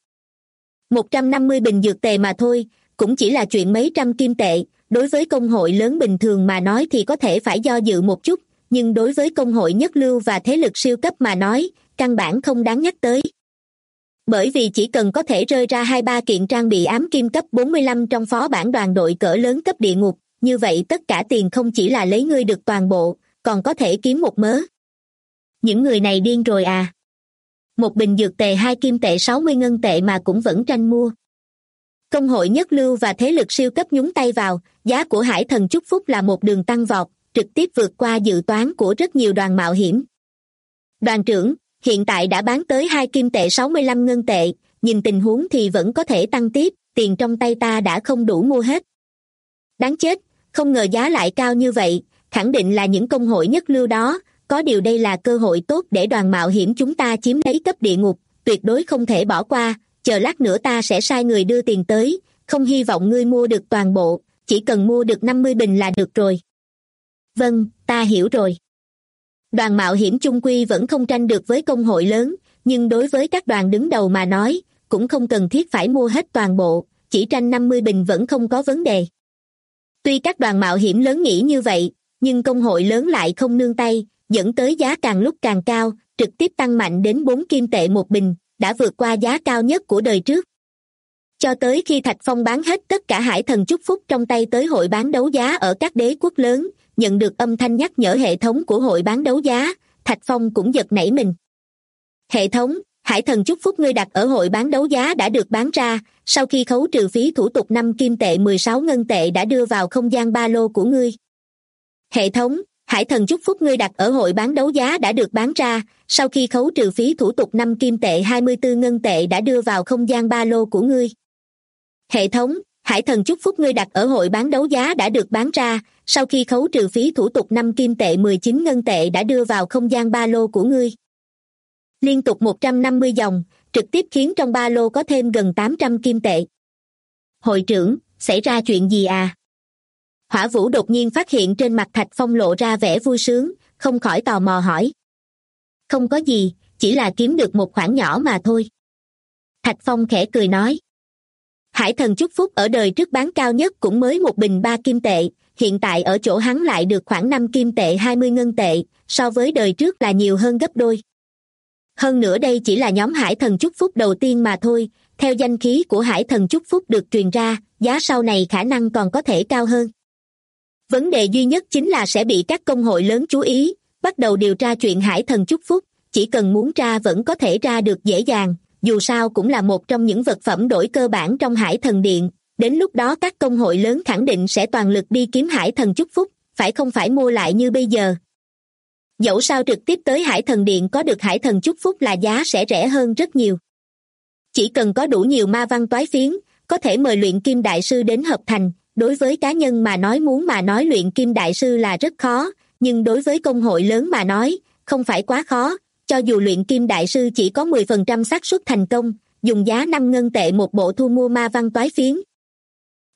[SPEAKER 2] 150 bình dược tề mà thôi, cũng chỉ là chuyện mấy trăm kim tệ, đối với công hội lớn bình thường mà nói thì có thể phải do dự một chút, nhưng đối với công hội nhất lưu và thế lực siêu cấp mà nói, căn bản không đáng nhắc tới. Bởi vì chỉ cần có thể rơi ra 2-3 kiện trang bị ám kim cấp 45 trong phó bản đoàn đội cỡ lớn cấp địa ngục, như vậy tất cả tiền không chỉ là lấy ngươi được toàn bộ, còn có thể kiếm một mớ. Những người này điên rồi à? Một bình dược tề 2 kim tệ 60 ngân tệ mà cũng vẫn tranh mua. Công hội nhất lưu và thế lực siêu cấp nhúng tay vào, giá của hải thần chúc phúc là một đường tăng vọt, trực tiếp vượt qua dự toán của rất nhiều đoàn mạo hiểm. Đoàn trưởng, hiện tại đã bán tới 2 kim tệ 65 ngân tệ, nhìn tình huống thì vẫn có thể tăng tiếp, tiền trong tay ta đã không đủ mua hết. Đáng chết, không ngờ giá lại cao như vậy, khẳng định là những công hội nhất lưu đó, có điều đây là cơ hội tốt để đoàn mạo hiểm chúng ta chiếm lấy cấp địa ngục, tuyệt đối không thể bỏ qua, chờ lát nữa ta sẽ sai người đưa tiền tới, không hy vọng ngươi mua được toàn bộ, chỉ cần mua được 50 bình là được rồi. Vâng, ta hiểu rồi. Đoàn mạo hiểm chung quy vẫn không tranh được với công hội lớn, nhưng đối với các đoàn đứng đầu mà nói, cũng không cần thiết phải mua hết toàn bộ, chỉ tranh 50 bình vẫn không có vấn đề. Tuy các đoàn mạo hiểm lớn nghĩ như vậy, nhưng công hội lớn lại không nương tay, dẫn tới giá càng lúc càng cao, trực tiếp tăng mạnh đến 4 kim tệ một bình, đã vượt qua giá cao nhất của đời trước. Cho tới khi Thạch Phong bán hết tất cả hải thần chúc phúc trong tay tới hội bán đấu giá ở các đế quốc lớn, nhận được âm thanh nhắc nhở hệ thống của hội bán đấu giá, Thạch Phong cũng giật nảy mình. Hệ thống, hải thần chúc phúc ngươi đặt ở hội bán đấu giá đã được bán ra, sau khi khấu trừ phí thủ tục 5 kim tệ 16 ngân tệ đã đưa vào không gian ba lô của ngươi. Hệ thống, hải thần chúc phúc ngươi đặt ở hội bán đấu giá đã được bán ra, sau khi khấu trừ phí thủ tục 5 kim tệ 24 ngân tệ đã đưa vào không gian ba lô của ngươi. Hệ thống, hải thần chúc phúc ngươi đặt ở hội bán đấu giá đã được bán ra, sau khi khấu trừ phí thủ tục 5 kim tệ 19 ngân tệ đã đưa vào không gian ba lô của ngươi. Liên tục 150 dòng, trực tiếp khiến trong ba lô có thêm gần 800 kim tệ. Hội trưởng, xảy ra chuyện gì à? Hỏa Vũ đột nhiên phát hiện trên mặt Thạch Phong lộ ra vẻ vui sướng, không khỏi tò mò hỏi. Không có gì, chỉ là kiếm được một khoản nhỏ mà thôi. Thạch Phong khẽ cười nói. Hải thần chúc phúc ở đời trước bán cao nhất cũng mới một bình 3 kim tệ, hiện tại ở chỗ hắn lại được khoảng 5 kim tệ 20 ngân tệ, so với đời trước là nhiều hơn gấp đôi. Hơn nữa đây chỉ là nhóm hải thần chúc phúc đầu tiên mà thôi, theo danh khí của hải thần chúc phúc được truyền ra, giá sau này khả năng còn có thể cao hơn. Vấn đề duy nhất chính là sẽ bị các công hội lớn chú ý, bắt đầu điều tra chuyện hải thần chúc phúc, chỉ cần muốn tra vẫn có thể tra được dễ dàng, dù sao cũng là một trong những vật phẩm đổi cơ bản trong hải thần điện, đến lúc đó các công hội lớn khẳng định sẽ toàn lực đi kiếm hải thần chúc phúc, không phải mua lại như bây giờ. Dẫu sao trực tiếp tới hải thần điện có được hải thần chúc phúc là giá sẽ rẻ hơn rất nhiều. Chỉ cần có đủ nhiều ma văn toái phiến, có thể mời luyện kim đại sư đến hợp thành, đối với cá nhân mà nói muốn mà nói luyện kim đại sư là rất khó, nhưng đối với công hội lớn mà nói, không phải quá khó, cho dù luyện kim đại sư chỉ có 10% xác suất thành công, dùng giá 5 ngân tệ một bộ thu mua ma văn toái phiến.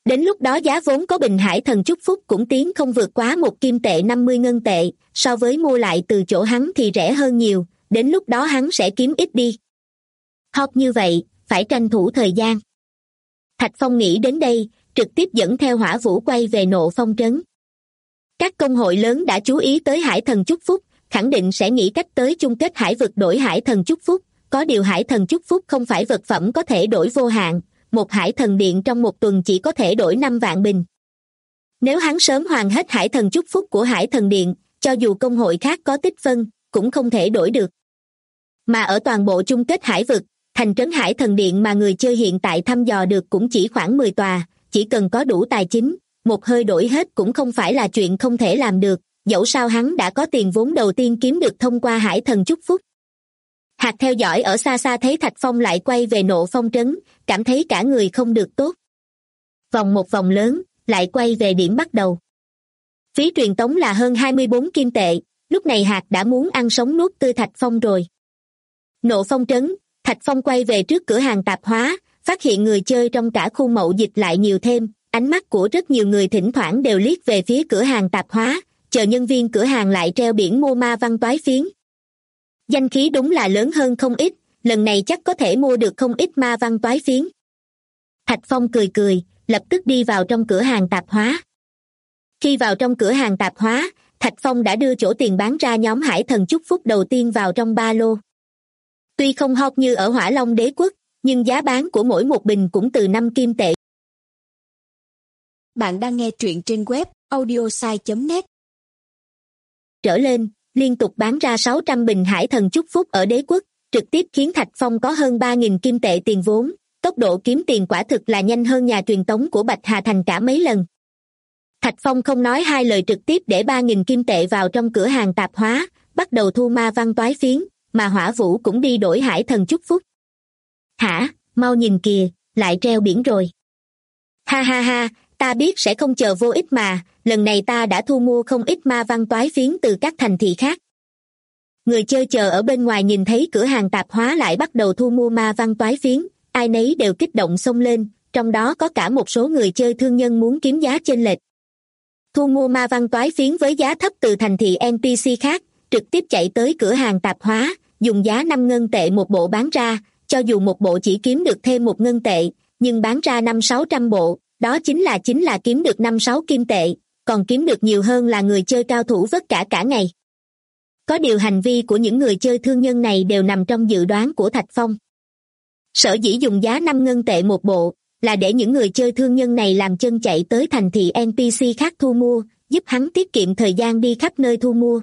[SPEAKER 2] Đến lúc đó giá vốn có bình hải thần chúc phúc cũng tiến không vượt quá 1 kim tệ 50 ngân tệ, so với mua lại từ chỗ hắn thì rẻ hơn nhiều, đến lúc đó hắn sẽ kiếm ít đi. Họp như vậy, phải tranh thủ thời gian. Thạch Phong nghĩ đến đây, trực tiếp dẫn theo Hỏa Vũ quay về Nộ Phong trấn. Các công hội lớn đã chú ý tới hải thần chúc phúc, khẳng định sẽ nghĩ cách tới chung kết hải vực đổi hải thần chúc phúc, có điều hải thần chúc phúc không phải vật phẩm có thể đổi vô hạn, một hải thần điện trong một tuần chỉ có thể đổi 5 vạn bình. Nếu hắn sớm hoàn hết hải thần chúc phúc của hải thần điện, cho dù công hội khác có tích phân, cũng không thể đổi được. Mà ở toàn bộ chung kết hải vực, thành trấn hải thần điện mà người chơi hiện tại thăm dò được cũng chỉ khoảng 10 tòa, chỉ cần có đủ tài chính, một hơi đổi hết cũng không phải là chuyện không thể làm được, dẫu sao hắn đã có tiền vốn đầu tiên kiếm được thông qua hải thần chúc phúc. Hạt theo dõi ở xa xa thấy Thạch Phong lại quay về Nộ Phong trấn, cảm thấy cả người không được tốt. Vòng một vòng lớn, lại quay về điểm bắt đầu. Phí truyền tống là hơn 24 kim tệ, lúc này Hạt đã muốn ăn sống nuốt tươi Thạch Phong rồi. Nộ Phong trấn, Thạch Phong quay về trước cửa hàng tạp hóa, phát hiện người chơi trong cả khu mậu dịch lại nhiều thêm, ánh mắt của rất nhiều người thỉnh thoảng đều liếc về phía cửa hàng tạp hóa, chờ nhân viên cửa hàng lại treo biển mua ma văn toái phiến. Danh khí đúng là lớn hơn không ít, lần này chắc có thể mua được không ít ma văn toái phiến. Thạch Phong cười cười, lập tức đi vào trong cửa hàng tạp hóa. Khi vào trong cửa hàng tạp hóa, Thạch Phong đã đưa chỗ tiền bán ra nhóm hải thần chúc phúc đầu tiên vào trong ba lô. Tuy không hot như ở Hỏa Long Đế Quốc, nhưng giá bán của mỗi một bình cũng từ 5 kim tệ.
[SPEAKER 3] Bạn đang nghe truyện trên web audiosai.net.
[SPEAKER 2] Trở lên, liên tục bán ra 600 bình hải thần chúc phúc ở Đế Quốc, trực tiếp khiến Thạch Phong có hơn 3.000 kim tệ tiền vốn, tốc độ kiếm tiền quả thực là nhanh hơn nhà truyền tống của Bạch Hà Thành cả mấy lần. Thạch Phong không nói hai lời trực tiếp để 3.000 kim tệ vào trong cửa hàng tạp hóa, bắt đầu thu ma văn toái phiến, mà Hỏa Vũ cũng đi đổi hải thần chúc phúc. Hả, mau nhìn kìa, lại treo biển rồi. Ha ha ha, ta biết sẽ không chờ vô ích mà, lần này ta đã thu mua không ít ma văn toái phiến từ các thành thị khác. Người chơi chờ ở bên ngoài nhìn thấy cửa hàng tạp hóa lại bắt đầu thu mua ma văn toái phiến, ai nấy đều kích động xông lên, trong đó có cả một số người chơi thương nhân muốn kiếm giá chênh lệch. Thu mua ma văn toái phiến với giá thấp từ thành thị NPC khác, trực tiếp chạy tới cửa hàng tạp hóa, dùng giá 5 ngân tệ một bộ bán ra, cho dù một bộ chỉ kiếm được thêm 1 ngân tệ, nhưng bán ra 500-600 bộ, đó chính là kiếm được 5-6 kim tệ, còn kiếm được nhiều hơn là người chơi cao thủ vất cả ngày. Có điều hành vi của những người chơi thương nhân này đều nằm trong dự đoán của Thạch Phong. Sở dĩ dùng giá 5 ngân tệ một bộ, là để những người chơi thương nhân này làm chân chạy tới thành thị NPC khác thu mua, giúp hắn tiết kiệm thời gian đi khắp nơi thu mua.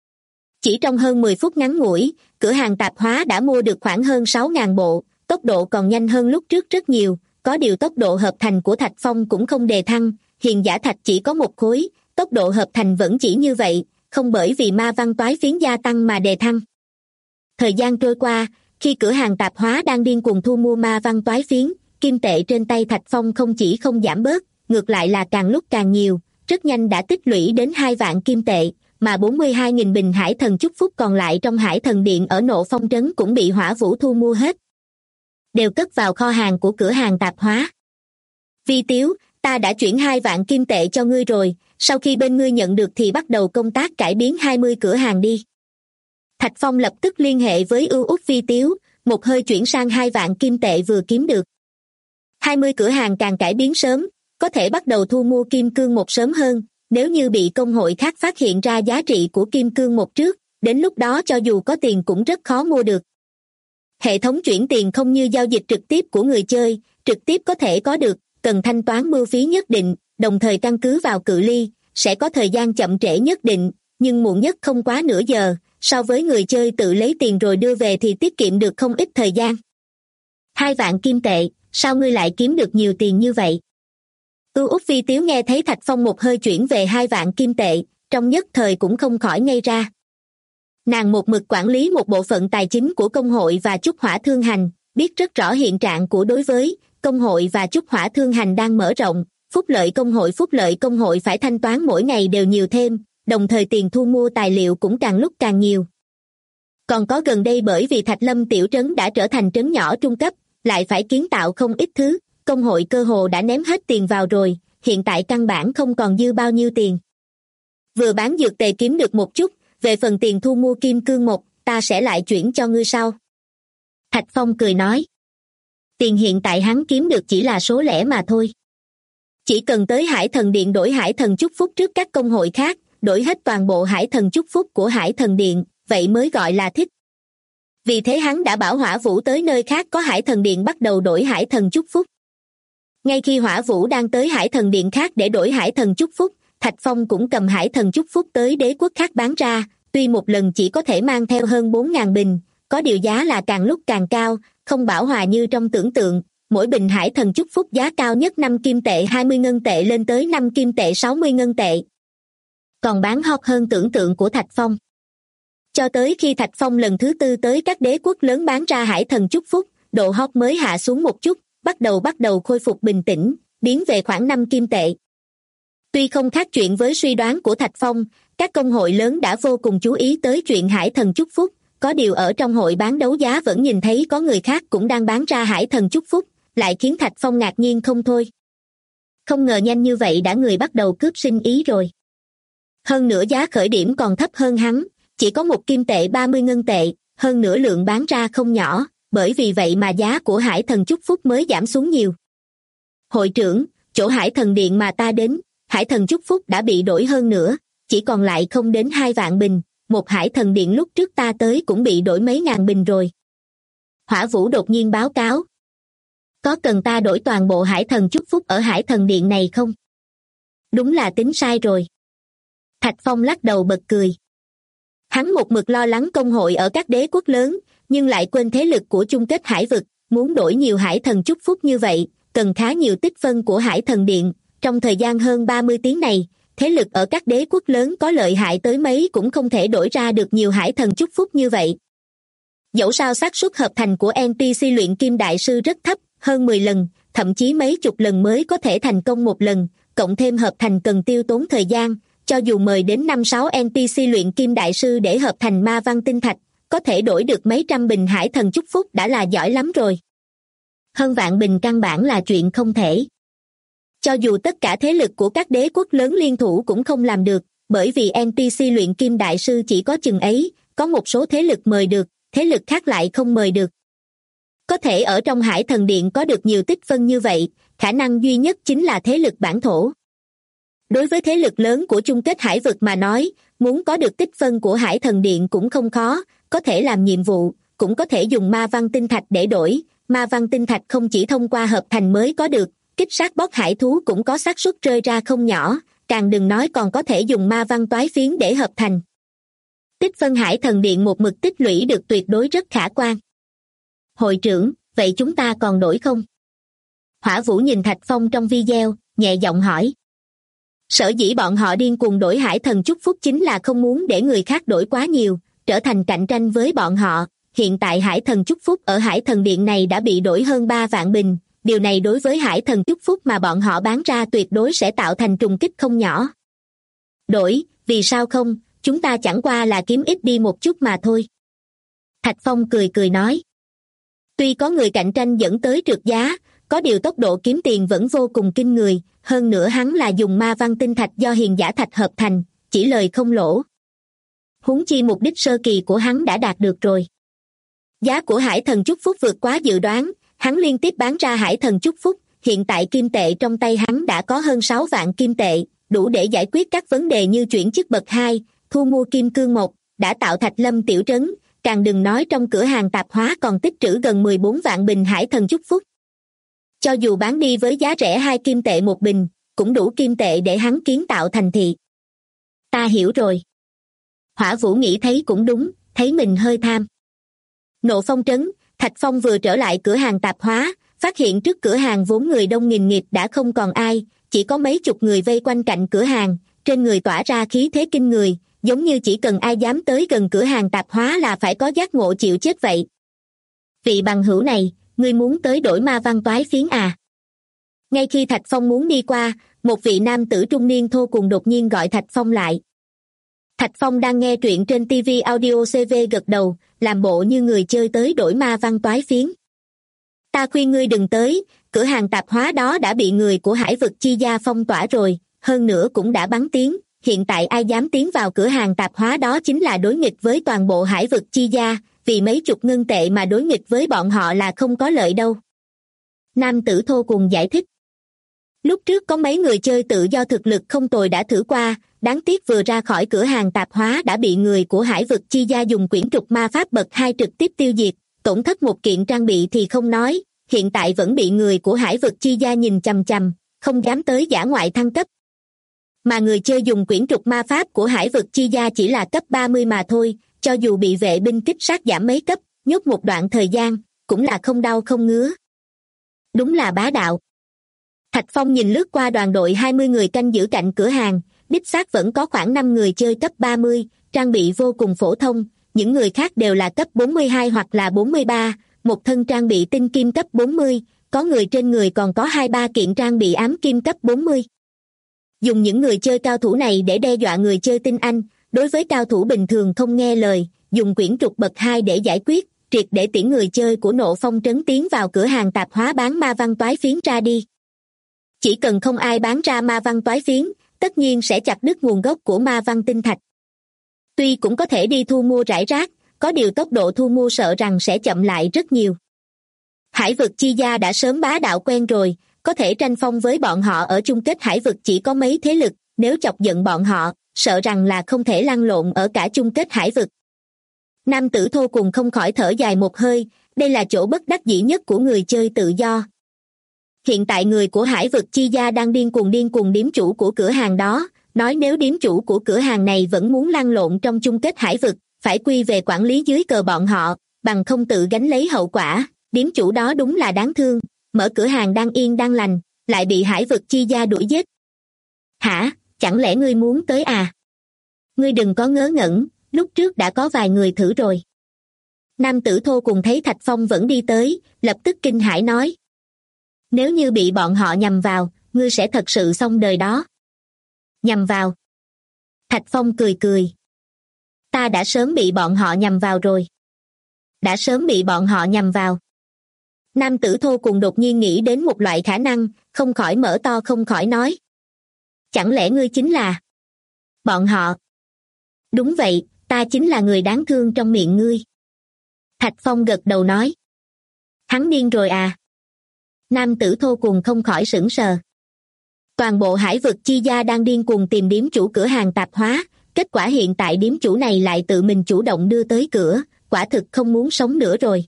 [SPEAKER 2] Chỉ trong hơn 10 phút ngắn ngủi, cửa hàng tạp hóa đã mua được khoảng hơn 6.000 bộ, tốc độ còn nhanh hơn lúc trước rất nhiều, có điều tốc độ hợp thành của Thạch Phong cũng không đề thăng, hiền giả thạch chỉ có 1 khối, tốc độ hợp thành vẫn chỉ như vậy, không bởi vì ma văn toái phiến gia tăng mà đề thăng. Thời gian trôi qua, khi cửa hàng tạp hóa đang điên cuồng thu mua ma văn toái phiến, kim tệ trên tay Thạch Phong không chỉ không giảm bớt, ngược lại là càng lúc càng nhiều, rất nhanh đã tích lũy đến 2 vạn kim tệ, mà 42.000 bình hải thần chúc phúc còn lại trong hải thần điện ở Nộ Phong trấn cũng bị Hỏa Vũ thu mua hết, đều cất vào kho hàng của cửa hàng tạp hóa. Vi Tiếu, ta đã chuyển 2 vạn kim tệ cho ngươi rồi, sau khi bên ngươi nhận được thì bắt đầu công tác cải biến 20 cửa hàng đi. Thạch Phong lập tức liên hệ với Ưu Úc Vi Tiếu, một hơi chuyển sang 2 vạn kim tệ vừa kiếm được. 20 cửa hàng càng cải biến sớm, có thể bắt đầu thu mua kim cương một sớm hơn, nếu như bị công hội khác phát hiện ra giá trị của kim cương một trước, đến lúc đó cho dù có tiền cũng rất khó mua được. Hệ thống chuyển tiền không như giao dịch trực tiếp của người chơi, trực tiếp có thể có được, cần thanh toán bưu phí nhất định, đồng thời căn cứ vào cự ly, sẽ có thời gian chậm trễ nhất định, nhưng muộn nhất không quá nửa giờ, so với người chơi tự lấy tiền rồi đưa về thì tiết kiệm được không ít thời gian. 2 vạn kim tệ, sao ngươi lại kiếm được nhiều tiền như vậy? Ưu Úc Vi Tiếu nghe thấy Thạch Phong một hơi chuyển về 2 vạn kim tệ, trong nhất thời cũng không khỏi ngây ra. Nàng một mực quản lý một bộ phận tài chính của công hội và Chúc Hỏa Thương Hành, biết rất rõ hiện trạng của đối với công hội và Chúc Hỏa Thương Hành đang mở rộng, phúc lợi công hội phải thanh toán mỗi ngày đều nhiều thêm, đồng thời tiền thu mua tài liệu cũng càng lúc càng nhiều. Còn có gần đây bởi vì Thạch Lâm tiểu trấn đã trở thành trấn nhỏ trung cấp, lại phải kiến tạo không ít thứ, công hội cơ hồ đã ném hết tiền vào rồi, hiện tại căn bản không còn dư bao nhiêu tiền. Vừa bán dược tề kiếm được một chút, về phần tiền thu mua kim cương một, ta sẽ lại chuyển cho ngươi sau. Thạch Phong cười nói. Tiền hiện tại hắn kiếm được chỉ là số lẻ mà thôi. Chỉ cần tới Hải Thần Điện đổi Hải Thần chúc phúc trước các công hội khác, đổi hết toàn bộ Hải Thần chúc phúc của Hải Thần Điện, vậy mới gọi là thích. Vì thế hắn đã bảo Hỏa Vũ tới nơi khác có Hải Thần Điện bắt đầu đổi Hải Thần chúc phúc. Ngay khi Hỏa Vũ đang tới Hải Thần Điện khác để đổi Hải Thần chúc phúc, Thạch Phong cũng cầm Hải Thần chúc phúc tới đế quốc khác bán ra, tuy một lần chỉ có thể mang theo hơn 4.000 bình, có điều giá là càng lúc càng cao, không bảo hòa như trong tưởng tượng, mỗi bình Hải Thần chúc phúc giá cao nhất 5 kim tệ 20 ngân tệ lên tới 5 kim tệ 60 ngân tệ. Còn bán hot hơn tưởng tượng của Thạch Phong. Cho tới khi Thạch Phong lần thứ tư tới các đế quốc lớn bán ra Hải Thần chúc phúc, độ hot mới hạ xuống một chút, bắt đầu khôi phục bình tĩnh, biến về khoảng 5 kim tệ. Tuy không khác chuyện với suy đoán của Thạch Phong, các công hội lớn đã vô cùng chú ý tới chuyện Hải Thần chúc phúc, có điều ở trong hội bán đấu giá vẫn nhìn thấy có người khác cũng đang bán ra Hải Thần chúc phúc, lại khiến Thạch Phong ngạc nhiên không thôi. Không ngờ nhanh như vậy đã người bắt đầu cướp sinh ý rồi. Hơn nữa giá khởi điểm còn thấp hơn hắn, chỉ có 1 kim tệ 30 ngân tệ, hơn nữa lượng bán ra không nhỏ, bởi vì vậy mà giá của Hải Thần chúc phúc mới giảm xuống nhiều. Hội trưởng, chỗ Hải Thần Điện mà ta đến, Hải Thần chúc phúc đã bị đổi hơn nữa, chỉ còn lại không đến 2 vạn bình, một Hải Thần Điện lúc trước ta tới cũng bị đổi mấy ngàn bình rồi. Hỏa Vũ đột nhiên báo cáo. Có cần ta đổi toàn bộ Hải Thần chúc phúc ở Hải Thần Điện này không? Đúng là tính sai rồi. Thạch Phong lắc đầu bật cười. Hắn một mực lo lắng công hội ở các đế quốc lớn, nhưng lại quên thế lực của chung kết hải vực, muốn đổi nhiều Hải Thần chúc phúc như vậy, cần khá nhiều tích phân của Hải Thần Điện. Trong thời gian hơn 30 tiếng này, thế lực ở các đế quốc lớn có lợi hại tới mấy cũng không thể đổi ra được nhiều Hải Thần chúc phúc như vậy. Dẫu sao xác suất hợp thành của NPC luyện kim đại sư rất thấp, hơn 10 lần, thậm chí mấy chục lần mới có thể thành công một lần, cộng thêm hợp thành cần tiêu tốn thời gian, cho dù mời đến 5-6 NPC luyện kim đại sư để hợp thành ma văn tinh thạch, có thể đổi được mấy trăm bình Hải Thần chúc phúc đã là giỏi lắm rồi. Hơn vạn bình căn bản là chuyện không thể. Cho dù tất cả thế lực của các đế quốc lớn liên thủ cũng không làm được, bởi vì NPC luyện kim đại sư chỉ có chừng ấy, có một số thế lực mời được, thế lực khác lại không mời được. Có thể ở trong Hải Thần Điện có được nhiều tích phân như vậy, khả năng duy nhất chính là thế lực bản thổ. Đối với thế lực lớn của chung kết hải vực mà nói, muốn có được tích phân của Hải Thần Điện cũng không khó, có thể làm nhiệm vụ, cũng có thể dùng ma văn tinh thạch để đổi. Ma văn tinh thạch không chỉ thông qua hợp thành mới có được, kích sát boss hải thú cũng có xác suất rơi ra không nhỏ, càng đừng nói còn có thể dùng ma văn toái phiến để hợp thành. Tích phân Hải Thần Điện một mực tích lũy được tuyệt đối rất khả quan. Hội trưởng, vậy chúng ta còn đổi không? Hỏa Vũ nhìn Thạch Phong trong video, nhẹ giọng hỏi. Sở dĩ bọn họ điên cuồng đổi Hải Thần chúc phúc chính là không muốn để người khác đổi quá nhiều, trở thành cạnh tranh với bọn họ. Hiện tại Hải Thần chúc phúc ở Hải Thần Điện này đã bị đổi hơn 3 vạn bình, điều này đối với Hải Thần chúc phúc mà bọn họ bán ra tuyệt đối sẽ tạo thành trùng kích không nhỏ. Đổi, vì sao không, chúng ta chẳng qua là kiếm ít đi một chút mà thôi. Thạch Phong cười cười nói. Tuy có người cạnh tranh dẫn tới trượt giá, có điều tốc độ kiếm tiền vẫn vô cùng kinh người, hơn nữa hắn là dùng ma văn tinh thạch do hiền giả thạch hợp thành, chỉ lời không lỗ. Huống chi mục đích sơ kỳ của hắn đã đạt được rồi. Giá của Hải Thần chúc phúc vượt quá dự đoán, hắn liên tiếp bán ra Hải Thần chúc phúc, hiện tại kim tệ trong tay hắn đã có hơn 6 vạn kim tệ, đủ để giải quyết các vấn đề như chuyển chức bậc 2, thu mua kim cương 1, đã tạo Thạch Lâm tiểu trấn, càng đừng nói trong cửa hàng tạp hóa còn tích trữ gần 14 vạn bình Hải Thần chúc phúc. Cho dù bán đi với giá rẻ 2 kim tệ một bình, cũng đủ kim tệ để hắn kiến tạo thành thị. Ta hiểu rồi. Hỏa Vũ nghĩ thấy cũng đúng, thấy mình hơi tham. Nộ Phong trấn, Thạch Phong vừa trở lại cửa hàng tạp hóa, phát hiện trước cửa hàng vốn người đông nghìn nghịt đã không còn ai, chỉ có mấy chục người vây quanh cạnh cửa hàng, trên người tỏa ra khí thế kinh người, giống như chỉ cần ai dám tới gần cửa hàng tạp hóa là phải có giác ngộ chịu chết vậy. Vị bằng hữu này, ngươi muốn tới đổi ma văn toái phiến à? Ngay khi Thạch Phong muốn đi qua, một vị nam tử trung niên thô cùng đột nhiên gọi Thạch Phong lại. Thạch Phong đang nghe truyện trên TV Audio CV gật đầu, làm bộ như người chơi tới đổi ma văn toái phiến. Ta khuyên ngươi đừng tới, cửa hàng tạp hóa đó đã bị người của Hải Vực Chi Gia phong tỏa rồi, hơn nữa cũng đã bắn tiếng, hiện tại ai dám tiến vào cửa hàng tạp hóa đó chính là đối nghịch với toàn bộ Hải Vực Chi Gia, vì mấy chục ngân tệ mà đối nghịch với bọn họ là không có lợi đâu. Nam tử thô cùng giải thích. Lúc trước có mấy người chơi tự do thực lực không tồi đã thử qua, đáng tiếc vừa ra khỏi cửa hàng tạp hóa đã bị người của Hải Vực Chi Gia dùng quyển trục ma pháp bậc 2 trực tiếp tiêu diệt, tổn thất một kiện trang bị thì không nói, hiện tại vẫn bị người của Hải Vực Chi Gia nhìn chằm chằm, không dám tới dã ngoại thăng cấp. Mà người chơi dùng quyển trục ma pháp của Hải Vực Chi Gia chỉ là cấp 30 mà thôi, cho dù bị vệ binh kích sát giảm mấy cấp, nhốt một đoạn thời gian, cũng là không đau không ngứa. Đúng là bá đạo. Thạch Phong nhìn lướt qua đoàn đội 20 người canh giữ cạnh cửa hàng, đích xác vẫn có khoảng 5 người chơi cấp 30, trang bị vô cùng phổ thông, những người khác đều là cấp 42 hoặc là 43, một thân trang bị tinh kim cấp 40, có người trên người còn có 2-3 kiện trang bị ám kim cấp 40. Dùng những người chơi cao thủ này để đe dọa người chơi tinh anh, đối với cao thủ bình thường không nghe lời, dùng quyển trục bậc 2 để giải quyết, triệt để tiễn người chơi của Nộ Phong Trấn tiến vào cửa hàng tạp hóa bán ma văn toái phiến ra đi. Chỉ cần không ai bán ra ma văn toái phiến, tất nhiên sẽ chặt đứt nguồn gốc của ma văn tinh thạch. Tuy cũng có thể đi thu mua rải rác, có điều tốc độ thu mua sợ rằng sẽ chậm lại rất nhiều. Hải Vực Chi Gia đã sớm bá đạo quen rồi, có thể tranh phong với bọn họ ở chung kết hải vực chỉ có mấy thế lực, nếu chọc giận bọn họ, sợ rằng là không thể lăn lộn ở cả chung kết hải vực. Nam tử thô cùng không khỏi thở dài một hơi, đây là chỗ bất đắc dĩ nhất của người chơi tự do. Hiện tại người của Hải Vực Chi Gia đang điên cuồng điếm chủ của cửa hàng đó, nói nếu điếm chủ của cửa hàng này vẫn muốn lăn lộn trong chung kết hải vực, phải quy về quản lý dưới cờ bọn họ, bằng không tự gánh lấy hậu quả, điếm chủ đó đúng là đáng thương, mở cửa hàng đang yên đang lành, lại bị Hải Vực Chi Gia đuổi giết. Hả, chẳng lẽ ngươi muốn tới à? Ngươi đừng có ngớ ngẩn, lúc trước đã có vài người thử rồi. Nam tử thô cùng thấy Thạch Phong vẫn đi tới, lập tức kinh hãi nói. Nếu như bị bọn họ nhằm vào, ngươi sẽ thật sự xong đời đó. Nhằm vào? Thạch Phong cười cười. Ta đã sớm bị bọn họ nhằm vào rồi. Đã sớm bị bọn họ nhằm vào. Nam tử thô cùng đột nhiên nghĩ đến một loại khả năng, không khỏi mở to không khỏi nói. Chẳng lẽ ngươi chính là bọn họ? Đúng vậy, ta chính là người đáng thương trong miệng ngươi. Thạch Phong gật đầu nói. Hắn điên rồi à? Nam tử thô cùng không khỏi sững sờ. Toàn bộ Hải Vực Chi Gia đang điên cuồng tìm điếm chủ cửa hàng tạp hóa, kết quả hiện tại điếm chủ này lại tự mình chủ động đưa tới cửa, quả thực không muốn sống nữa rồi.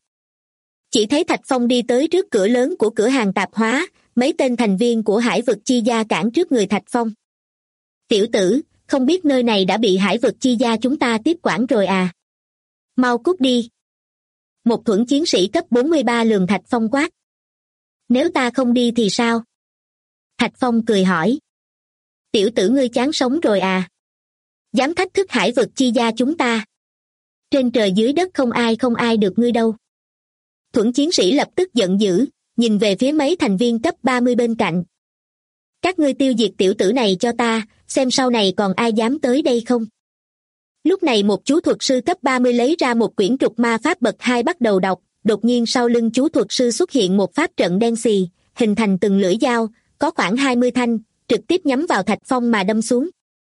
[SPEAKER 2] Chỉ thấy Thạch Phong đi tới trước cửa lớn của cửa hàng tạp hóa, mấy tên thành viên của Hải Vực Chi Gia cản trước người Thạch Phong. Tiểu tử, không biết nơi này đã bị Hải Vực Chi Gia chúng ta tiếp quản rồi à? Mau cút đi. Một thuẫn chiến sĩ cấp 43 lườm Thạch Phong quát. Nếu ta không đi thì sao? Thạch Phong cười hỏi. Tiểu tử ngươi chán sống rồi à? Dám thách thức Hải Vực Chi Gia chúng ta? Trên trời dưới đất không ai được ngươi đâu. Thuẫn chiến sĩ lập tức giận dữ, nhìn về phía mấy thành viên cấp 30 bên cạnh. Các ngươi tiêu diệt tiểu tử này cho ta, xem sau này còn ai dám tới đây không? Lúc này một chú thuật sư cấp 30 lấy ra một quyển trục ma pháp bậc 2 bắt đầu đọc, đột nhiên sau lưng chú thuật sư xuất hiện một pháp trận đen xì, hình thành từng lưỡi dao, có khoảng 20 thanh, trực tiếp nhắm vào Thạch Phong mà đâm xuống.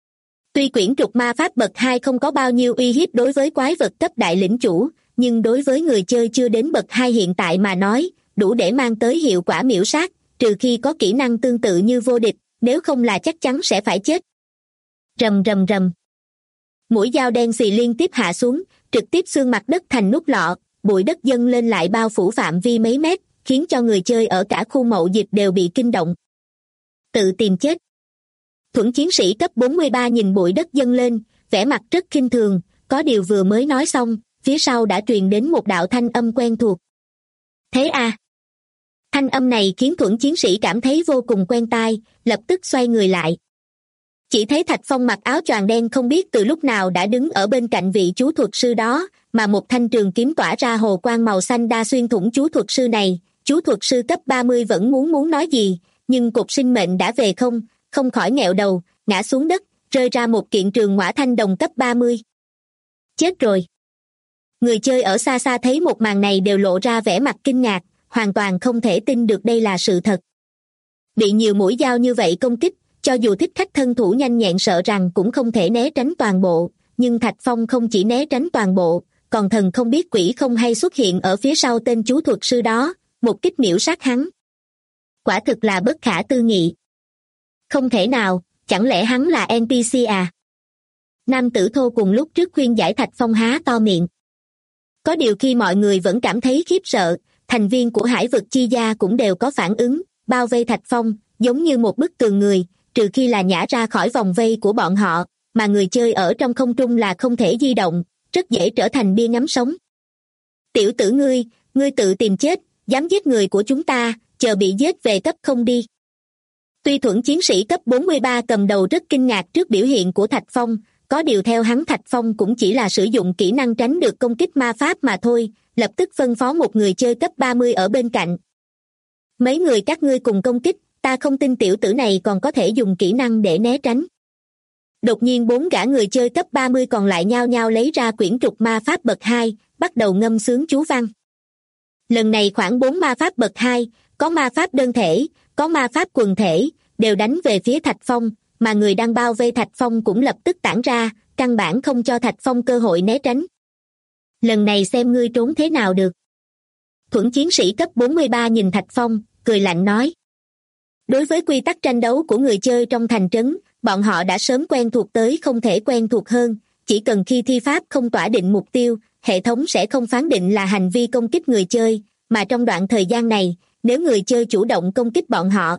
[SPEAKER 2] Tuy quyển trục ma pháp bậc 2 không có bao nhiêu uy hiếp đối với quái vật cấp đại lĩnh chủ, nhưng đối với người chơi chưa đến bậc 2 hiện tại mà nói, đủ để mang tới hiệu quả miểu sát, trừ khi có kỹ năng tương tự như vô địch, nếu không là chắc chắn sẽ phải chết. Rầm rầm rầm. Mũi dao đen xì liên tiếp hạ xuống, trực tiếp xương mặt đất thành nút lọ, bụi đất dâng lên lại bao phủ phạm vi mấy mét, khiến cho người chơi ở cả khu mậu dịch đều bị kinh động. Tự tìm chết. Thuẫn chiến sĩ cấp 43 nhìn bụi đất dâng lên, vẻ mặt rất khinh thường, có điều vừa mới nói xong, phía sau đã truyền đến một đạo thanh âm quen thuộc. Thế à? Thanh âm này khiến thuẫn chiến sĩ cảm thấy vô cùng quen tai, lập tức xoay người lại. Chỉ thấy Thạch Phong mặc áo choàng đen không biết từ lúc nào đã đứng ở bên cạnh vị chú thuật sư đó, mà một thanh trường kiếm tỏa ra hồ quang màu xanh đa xuyên thủng chú thuật sư này. Chú thuật sư cấp 30 vẫn muốn nói gì, nhưng cục sinh mệnh đã về không khỏi nghẹo đầu, ngã xuống đất, rơi ra một kiện trường ngõa thanh đồng cấp 30. Chết rồi. Người chơi ở xa xa thấy một màn này đều lộ ra vẻ mặt kinh ngạc, hoàn toàn không thể tin được đây là sự thật. Bị nhiều mũi dao như vậy công kích, cho dù thích khách thân thủ nhanh nhẹn sợ rằng cũng không thể né tránh toàn bộ, nhưng Thạch Phong không chỉ né tránh toàn bộ, còn thần không biết quỷ không hay xuất hiện ở phía sau tên chú thuật sư đó, một kích miểu sát hắn. Quả thực là bất khả tư nghị. Không thể nào, chẳng lẽ hắn là NPC à? Nam tử thô cùng lúc trước khuyên giải Thạch Phong há to miệng. Có điều khi mọi người vẫn cảm thấy khiếp sợ, thành viên của Hải vực chi gia cũng đều có phản ứng, bao vây Thạch Phong, giống như một bức tường người, trừ khi là nhả ra khỏi vòng vây của bọn họ, mà người chơi ở trong không trung là không thể di động, rất dễ trở thành bia ngắm sống. Tiểu tử ngươi tự tìm chết, dám giết người của chúng ta, chờ bị giết về cấp không đi. Tuy Thuẫn chiến sĩ cấp 43 cầm đầu rất kinh ngạc trước biểu hiện của Thạch Phong, có điều theo hắn Thạch Phong cũng chỉ là sử dụng kỹ năng tránh được công kích ma pháp mà thôi, lập tức phân phó một người chơi cấp 30 ở bên cạnh. Mấy người các ngươi cùng công kích, ta không tin tiểu tử này còn có thể dùng kỹ năng để né tránh. Đột nhiên 4 gã người chơi cấp 30 còn lại nhao nhao lấy ra quyển trục ma pháp bậc 2, bắt đầu ngâm sướng chú văn. Lần này khoảng 4 ma pháp bậc 2, có ma pháp đơn thể, có ma pháp quần thể, đều đánh về phía Thạch Phong, mà người đang bao vây Thạch Phong cũng lập tức tản ra, căn bản không cho Thạch Phong cơ hội né tránh. Lần này xem ngươi trốn thế nào được. Thuẫn chiến sĩ cấp 43 nhìn Thạch Phong, cười lạnh nói. Đối với quy tắc tranh đấu của người chơi trong thành trấn, bọn họ đã sớm quen thuộc tới không thể quen thuộc hơn, chỉ cần khi thi pháp không tỏa định mục tiêu, hệ thống sẽ không phán định là hành vi công kích người chơi, mà trong đoạn thời gian này, nếu người chơi chủ động công kích bọn họ,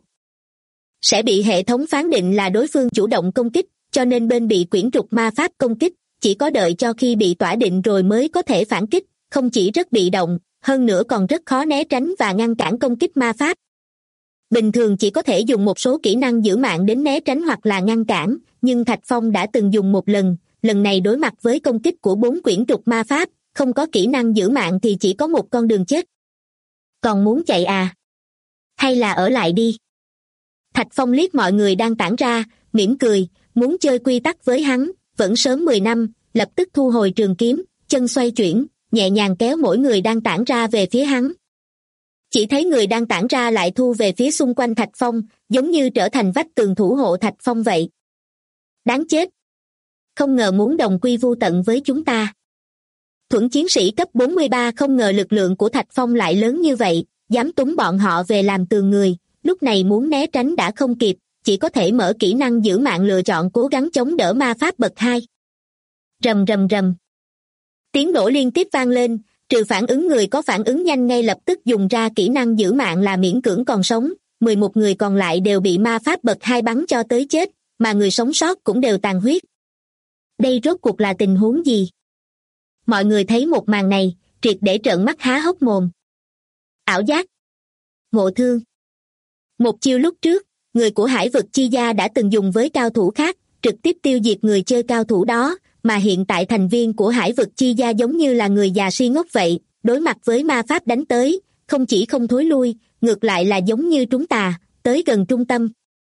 [SPEAKER 2] sẽ bị hệ thống phán định là đối phương chủ động công kích, cho nên bên bị quyển trục ma pháp công kích, chỉ có đợi cho khi bị tỏa định rồi mới có thể phản kích, không chỉ rất bị động, hơn nữa còn rất khó né tránh và ngăn cản công kích ma pháp. Bình thường chỉ có thể dùng một số kỹ năng giữ mạng đến né tránh hoặc là ngăn cản, nhưng Thạch Phong đã từng dùng một lần này đối mặt với công kích của 4 quyển trục ma pháp, không có kỹ năng giữ mạng thì chỉ có một con đường chết. Còn muốn chạy à? Hay là ở lại đi? Thạch Phong liếc mọi người đang tản ra, mỉm cười, muốn chơi quy tắc với hắn, vẫn sớm 10 năm, lập tức thu hồi trường kiếm, chân xoay chuyển, nhẹ nhàng kéo mỗi người đang tản ra về phía hắn. Chỉ thấy người đang tản ra lại thu về phía xung quanh Thạch Phong, giống như trở thành vách tường thủ hộ Thạch Phong vậy. Đáng chết! Không ngờ muốn đồng quy vu tận với chúng ta. Thuẫn chiến sĩ cấp 43 không ngờ lực lượng của Thạch Phong lại lớn như vậy, dám túng bọn họ về làm tường người, lúc này muốn né tránh đã không kịp, chỉ có thể mở kỹ năng giữ mạng lựa chọn cố gắng chống đỡ ma pháp bậc 2. Rầm rầm rầm. Tiếng nổ liên tiếp vang lên, trừ phản ứng người có phản ứng nhanh ngay lập tức dùng ra kỹ năng giữ mạng là miễn cưỡng còn sống, 11 người còn lại đều bị ma pháp bậc 2 bắn cho tới chết, mà người sống sót cũng đều tàn huyết. Đây rốt cuộc là tình huống gì? Mọi người thấy một màn này, triệt để trợn mắt há hốc mồm. Ảo giác. Ngộ thương. Một chiêu lúc trước, người của Hải vực chi gia đã từng dùng với cao thủ khác, trực tiếp tiêu diệt người chơi cao thủ đó, mà hiện tại thành viên của Hải vực chi gia giống như là người già si ngốc vậy, đối mặt với ma pháp đánh tới, không chỉ không thối lui, ngược lại là giống như trúng tà, tới gần trung tâm.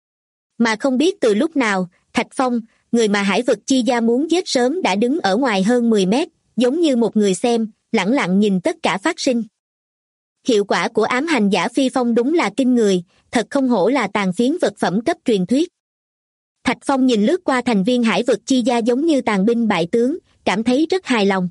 [SPEAKER 2] Mà không biết từ lúc nào, Thạch Phong, người mà Hải vực chi gia muốn giết sớm đã đứng ở ngoài hơn 10 mét, giống như một người xem, lẳng lặng nhìn tất cả phát sinh. Hiệu quả của ám hành giả phi phong đúng là kinh người, thật không hổ là tàn phiến vật phẩm cấp truyền thuyết. Thạch Phong nhìn lướt qua thành viên Hải vực chi gia giống như tàn binh bại tướng, cảm thấy rất hài lòng.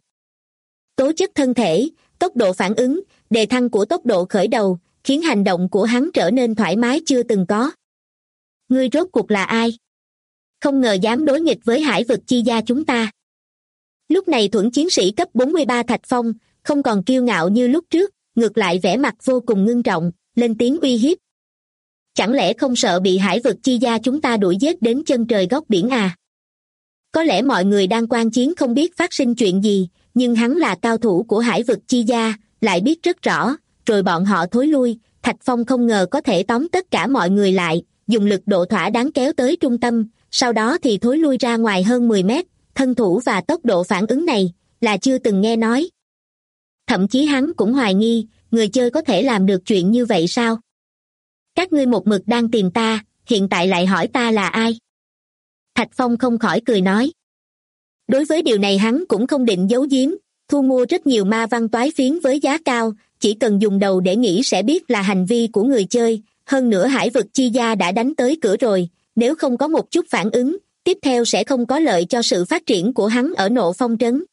[SPEAKER 2] Tố chất thân thể, tốc độ phản ứng, đề thăng của tốc độ khởi đầu, khiến hành động của hắn trở nên thoải mái chưa từng có. Ngươi rốt cuộc là ai? Không ngờ dám đối nghịch với Hải vực chi gia chúng ta. Lúc này Thuẫn chiến sĩ cấp 43 Thạch Phong, không còn kiêu ngạo như lúc trước, ngược lại vẻ mặt vô cùng ngưng trọng, lên tiếng uy hiếp. Chẳng lẽ không sợ bị Hải vực chi gia chúng ta đuổi giết đến chân trời góc biển à? Có lẽ mọi người đang quan chiến không biết phát sinh chuyện gì, nhưng hắn là cao thủ của Hải vực chi gia, lại biết rất rõ, rồi bọn họ thối lui, Thạch Phong không ngờ có thể tóm tất cả mọi người lại, dùng lực độ thỏa đáng kéo tới trung tâm, sau đó thì thối lui ra ngoài hơn 10 mét, thân thủ và tốc độ phản ứng này, là chưa từng nghe nói. Thậm chí hắn cũng hoài nghi, người chơi có thể làm được chuyện như vậy sao? Các ngươi một mực đang tìm ta, hiện tại lại hỏi ta là ai? Thạch Phong không khỏi cười nói. Đối với điều này hắn cũng không định giấu giếm, thu mua rất nhiều ma văn toái phiến với giá cao, chỉ cần dùng đầu để nghĩ sẽ biết là hành vi của người chơi, hơn nữa hải vực chi gia đã đánh tới cửa rồi, nếu không có một chút phản ứng, tiếp theo sẽ không có lợi cho sự phát triển của hắn ở Nộ Phong trấn.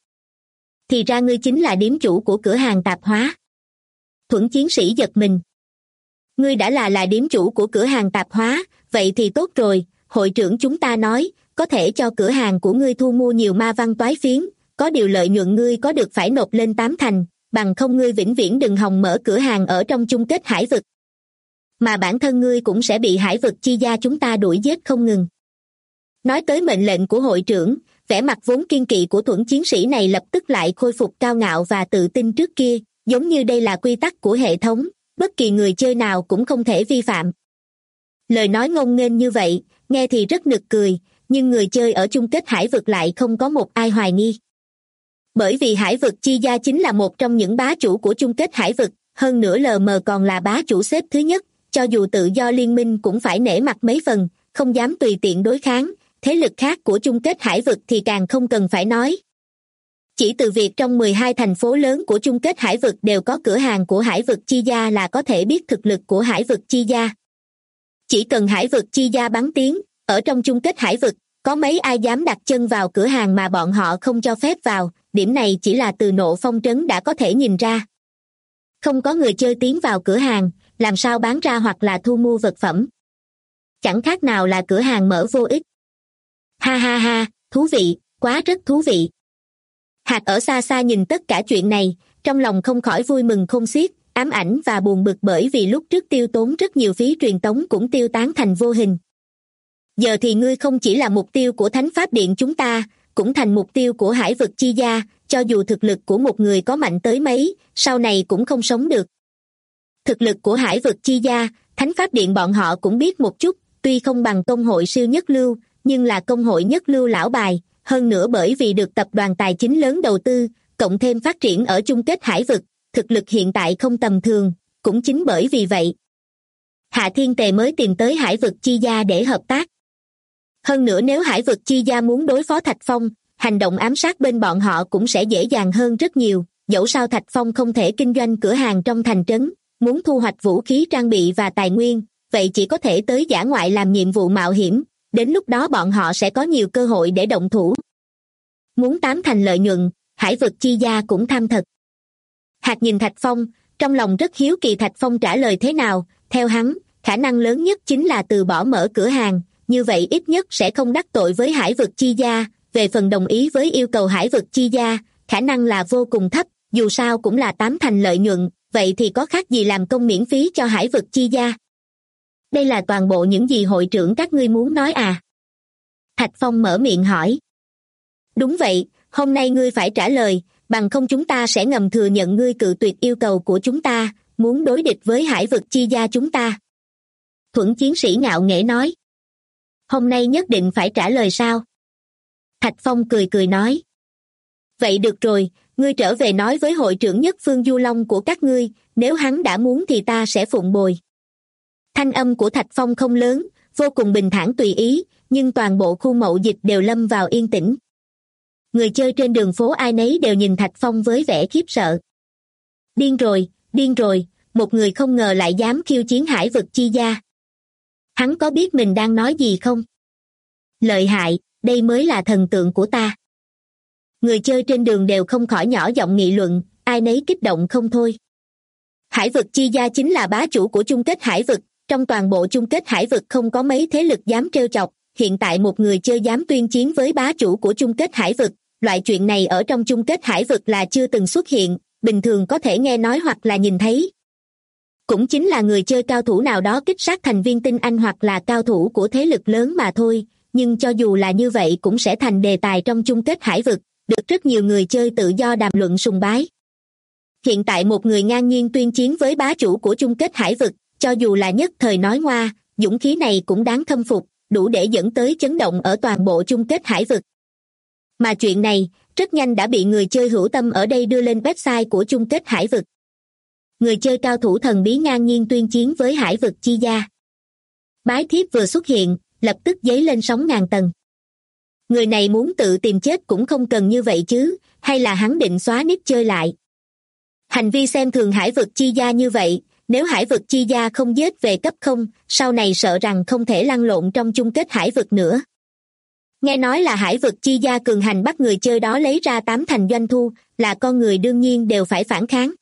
[SPEAKER 2] Thì ra ngươi chính là điếm chủ của cửa hàng tạp hóa. Thuẫn chiến sĩ giật mình. Ngươi đã là điếm chủ của cửa hàng tạp hóa, vậy thì tốt rồi, hội trưởng chúng ta nói, có thể cho cửa hàng của ngươi thu mua nhiều ma văn toái phiến, có điều lợi nhuận ngươi có được phải nộp lên 8 thành, bằng không ngươi vĩnh viễn đừng hòng mở cửa hàng ở trong chung kết hải vực. Mà bản thân ngươi cũng sẽ bị hải vực chi gia chúng ta đuổi giết không ngừng. Nói tới mệnh lệnh của hội trưởng, vẻ mặt vốn kiên kỵ của Thuẫn chiến sĩ này lập tức lại khôi phục cao ngạo và tự tin trước kia, giống như đây là quy tắc của hệ thống, bất kỳ người chơi nào cũng không thể vi phạm. Lời nói ngông nghênh như vậy, nghe thì rất nực cười, nhưng người chơi ở chung kết hải vực lại không có một ai hoài nghi. Bởi vì hải vực chi gia chính là một trong những bá chủ của chung kết hải vực, hơn nữa LM còn là bá chủ xếp thứ nhất, cho dù tự do liên minh cũng phải nể mặt mấy phần, không dám tùy tiện đối kháng, thế lực khác của chung kết hải vực thì càng không cần phải nói. Chỉ từ việc trong 12 thành phố lớn của chung kết hải vực đều có cửa hàng của hải vực chi gia là có thể biết thực lực của hải vực chi gia. Chỉ cần hải vực chi gia bắn tiếng, ở trong chung kết hải vực, có mấy ai dám đặt chân vào cửa hàng mà bọn họ không cho phép vào, điểm này chỉ là từ Nộ Phong trấn đã có thể nhìn ra. Không có người chơi tiến vào cửa hàng, làm sao bán ra hoặc là thu mua vật phẩm. Chẳng khác nào là cửa hàng mở vô ích. Ha ha ha, thú vị, quá rất thú vị. Hạt ở xa xa nhìn tất cả chuyện này, trong lòng không khỏi vui mừng khôn xiết, ám ảnh và buồn bực bởi vì lúc trước tiêu tốn rất nhiều phí truyền tống cũng tiêu tán thành vô hình. Giờ thì ngươi không chỉ là mục tiêu của Thánh Pháp Điện chúng ta, cũng thành mục tiêu của hải vực chi gia, cho dù thực lực của một người có mạnh tới mấy, sau này cũng không sống được. Thực lực của hải vực chi gia, Thánh Pháp Điện bọn họ cũng biết một chút, tuy không bằng công hội siêu nhất lưu, nhưng là công hội nhất lưu lão bài, hơn nữa bởi vì được tập đoàn tài chính lớn đầu tư, cộng thêm phát triển ở chung kết hải vực, thực lực hiện tại không tầm thường, cũng chính bởi vì vậy. Hạ Thiên Tề mới tìm tới hải vực chi gia để hợp tác. Hơn nữa nếu hải vực chi gia muốn đối phó Thạch Phong, hành động ám sát bên bọn họ cũng sẽ dễ dàng hơn rất nhiều, dẫu sao Thạch Phong không thể kinh doanh cửa hàng trong thành trấn, muốn thu hoạch vũ khí trang bị và tài nguyên, vậy chỉ có thể tới dã ngoại làm nhiệm vụ mạo hiểm, đến lúc đó bọn họ sẽ có nhiều cơ hội để động thủ. Muốn 8 thành lợi nhuận, hải vực chi gia cũng tham thật. Hạt nhìn Thạch Phong, trong lòng rất hiếu kỳ Thạch Phong trả lời thế nào, theo hắn, khả năng lớn nhất chính là từ bỏ mở cửa hàng, như vậy ít nhất sẽ không đắc tội với hải vực chi gia, về phần đồng ý với yêu cầu hải vực chi gia, khả năng là vô cùng thấp, dù sao cũng là 8 thành lợi nhuận, vậy thì có khác gì làm công miễn phí cho hải vực chi gia. Đây là toàn bộ những gì hội trưởng các ngươi muốn nói à? Thạch Phong mở miệng hỏi. Đúng vậy, hôm nay ngươi phải trả lời, bằng không chúng ta sẽ ngầm thừa nhận ngươi cự tuyệt yêu cầu của chúng ta, muốn đối địch với hải vực chi gia chúng ta. Thuẫn chiến sĩ ngạo nghễ nói. Hôm nay nhất định phải trả lời sao? Thạch Phong cười cười nói. Vậy được rồi, ngươi trở về nói với hội trưởng nhất phương Du Long của các ngươi, nếu hắn đã muốn thì ta sẽ phụng bồi. Thanh âm của Thạch Phong không lớn, vô cùng bình thản tùy ý, nhưng toàn bộ khu mậu dịch đều lâm vào yên tĩnh. Người chơi trên đường phố ai nấy đều nhìn Thạch Phong với vẻ khiếp sợ. Điên rồi, một người không ngờ lại dám khiêu chiến hải vực chi gia. Hắn có biết mình đang nói gì không? Lợi hại, đây mới là thần tượng của ta. Người chơi trên đường đều không khỏi nhỏ giọng nghị luận, ai nấy kích động không thôi. Hải vực chi gia chính là bá chủ của chung kết hải vực, trong toàn bộ chung kết hải vực không có mấy thế lực dám trêu chọc, hiện tại một người chơi dám tuyên chiến với bá chủ của chung kết hải vực, loại chuyện này ở trong chung kết hải vực là chưa từng xuất hiện, bình thường có thể nghe nói hoặc là nhìn thấy. Cũng chính là người chơi cao thủ nào đó kích sát thành viên tinh anh hoặc là cao thủ của thế lực lớn mà thôi, nhưng cho dù là như vậy cũng sẽ thành đề tài trong chung kết hải vực, được rất nhiều người chơi tự do đàm luận sùng bái. Hiện tại một người ngang nhiên tuyên chiến với bá chủ của chung kết hải vực, cho dù là nhất thời nói ngoa, dũng khí này cũng đáng khâm phục, đủ để dẫn tới chấn động ở toàn bộ chung kết hải vực. Mà chuyện này, rất nhanh đã bị người chơi hữu tâm ở đây đưa lên website của chung kết hải vực. Người chơi cao thủ thần bí ngang nhiên tuyên chiến với hải vực chi gia. Bái thiếp vừa xuất hiện, lập tức dấy lên sóng ngàn tầng. Người này muốn tự tìm chết cũng không cần như vậy chứ, hay là hắn định xóa nick chơi lại. Hành vi xem thường hải vực chi gia như vậy, nếu hải vực chi gia không giết về cấp không, sau này sợ rằng không thể lăn lộn trong chung kết hải vực nữa. Nghe nói là hải vực chi gia cường hành bắt người chơi đó lấy ra 8 thành doanh thu, là con người đương nhiên đều phải phản kháng.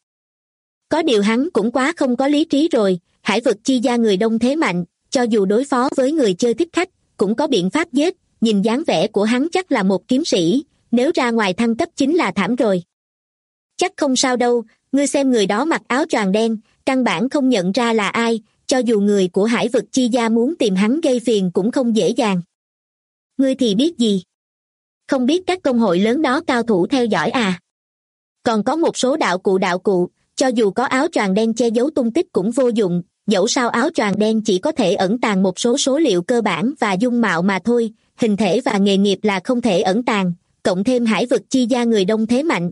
[SPEAKER 2] Có điều hắn cũng quá không có lý trí rồi, hải vực chi gia người đông thế mạnh, cho dù đối phó với người chơi thích khách, cũng có biện pháp giết, nhìn dáng vẻ của hắn chắc là một kiếm sĩ, nếu ra ngoài thăng cấp chính là thảm rồi. Chắc không sao đâu, ngươi xem người đó mặc áo choàng đen, căn bản không nhận ra là ai, cho dù người của hải vực chi gia muốn tìm hắn gây phiền cũng không dễ dàng. Ngươi thì biết gì? Không biết các công hội lớn đó cao thủ theo dõi à? Còn có một số đạo cụ, cho dù có áo choàng đen che giấu tung tích cũng vô dụng, dẫu sao áo choàng đen chỉ có thể ẩn tàng một số số liệu cơ bản và dung mạo mà thôi, hình thể và nghề nghiệp là không thể ẩn tàng, cộng thêm hải vực chi gia người đông thế mạnh.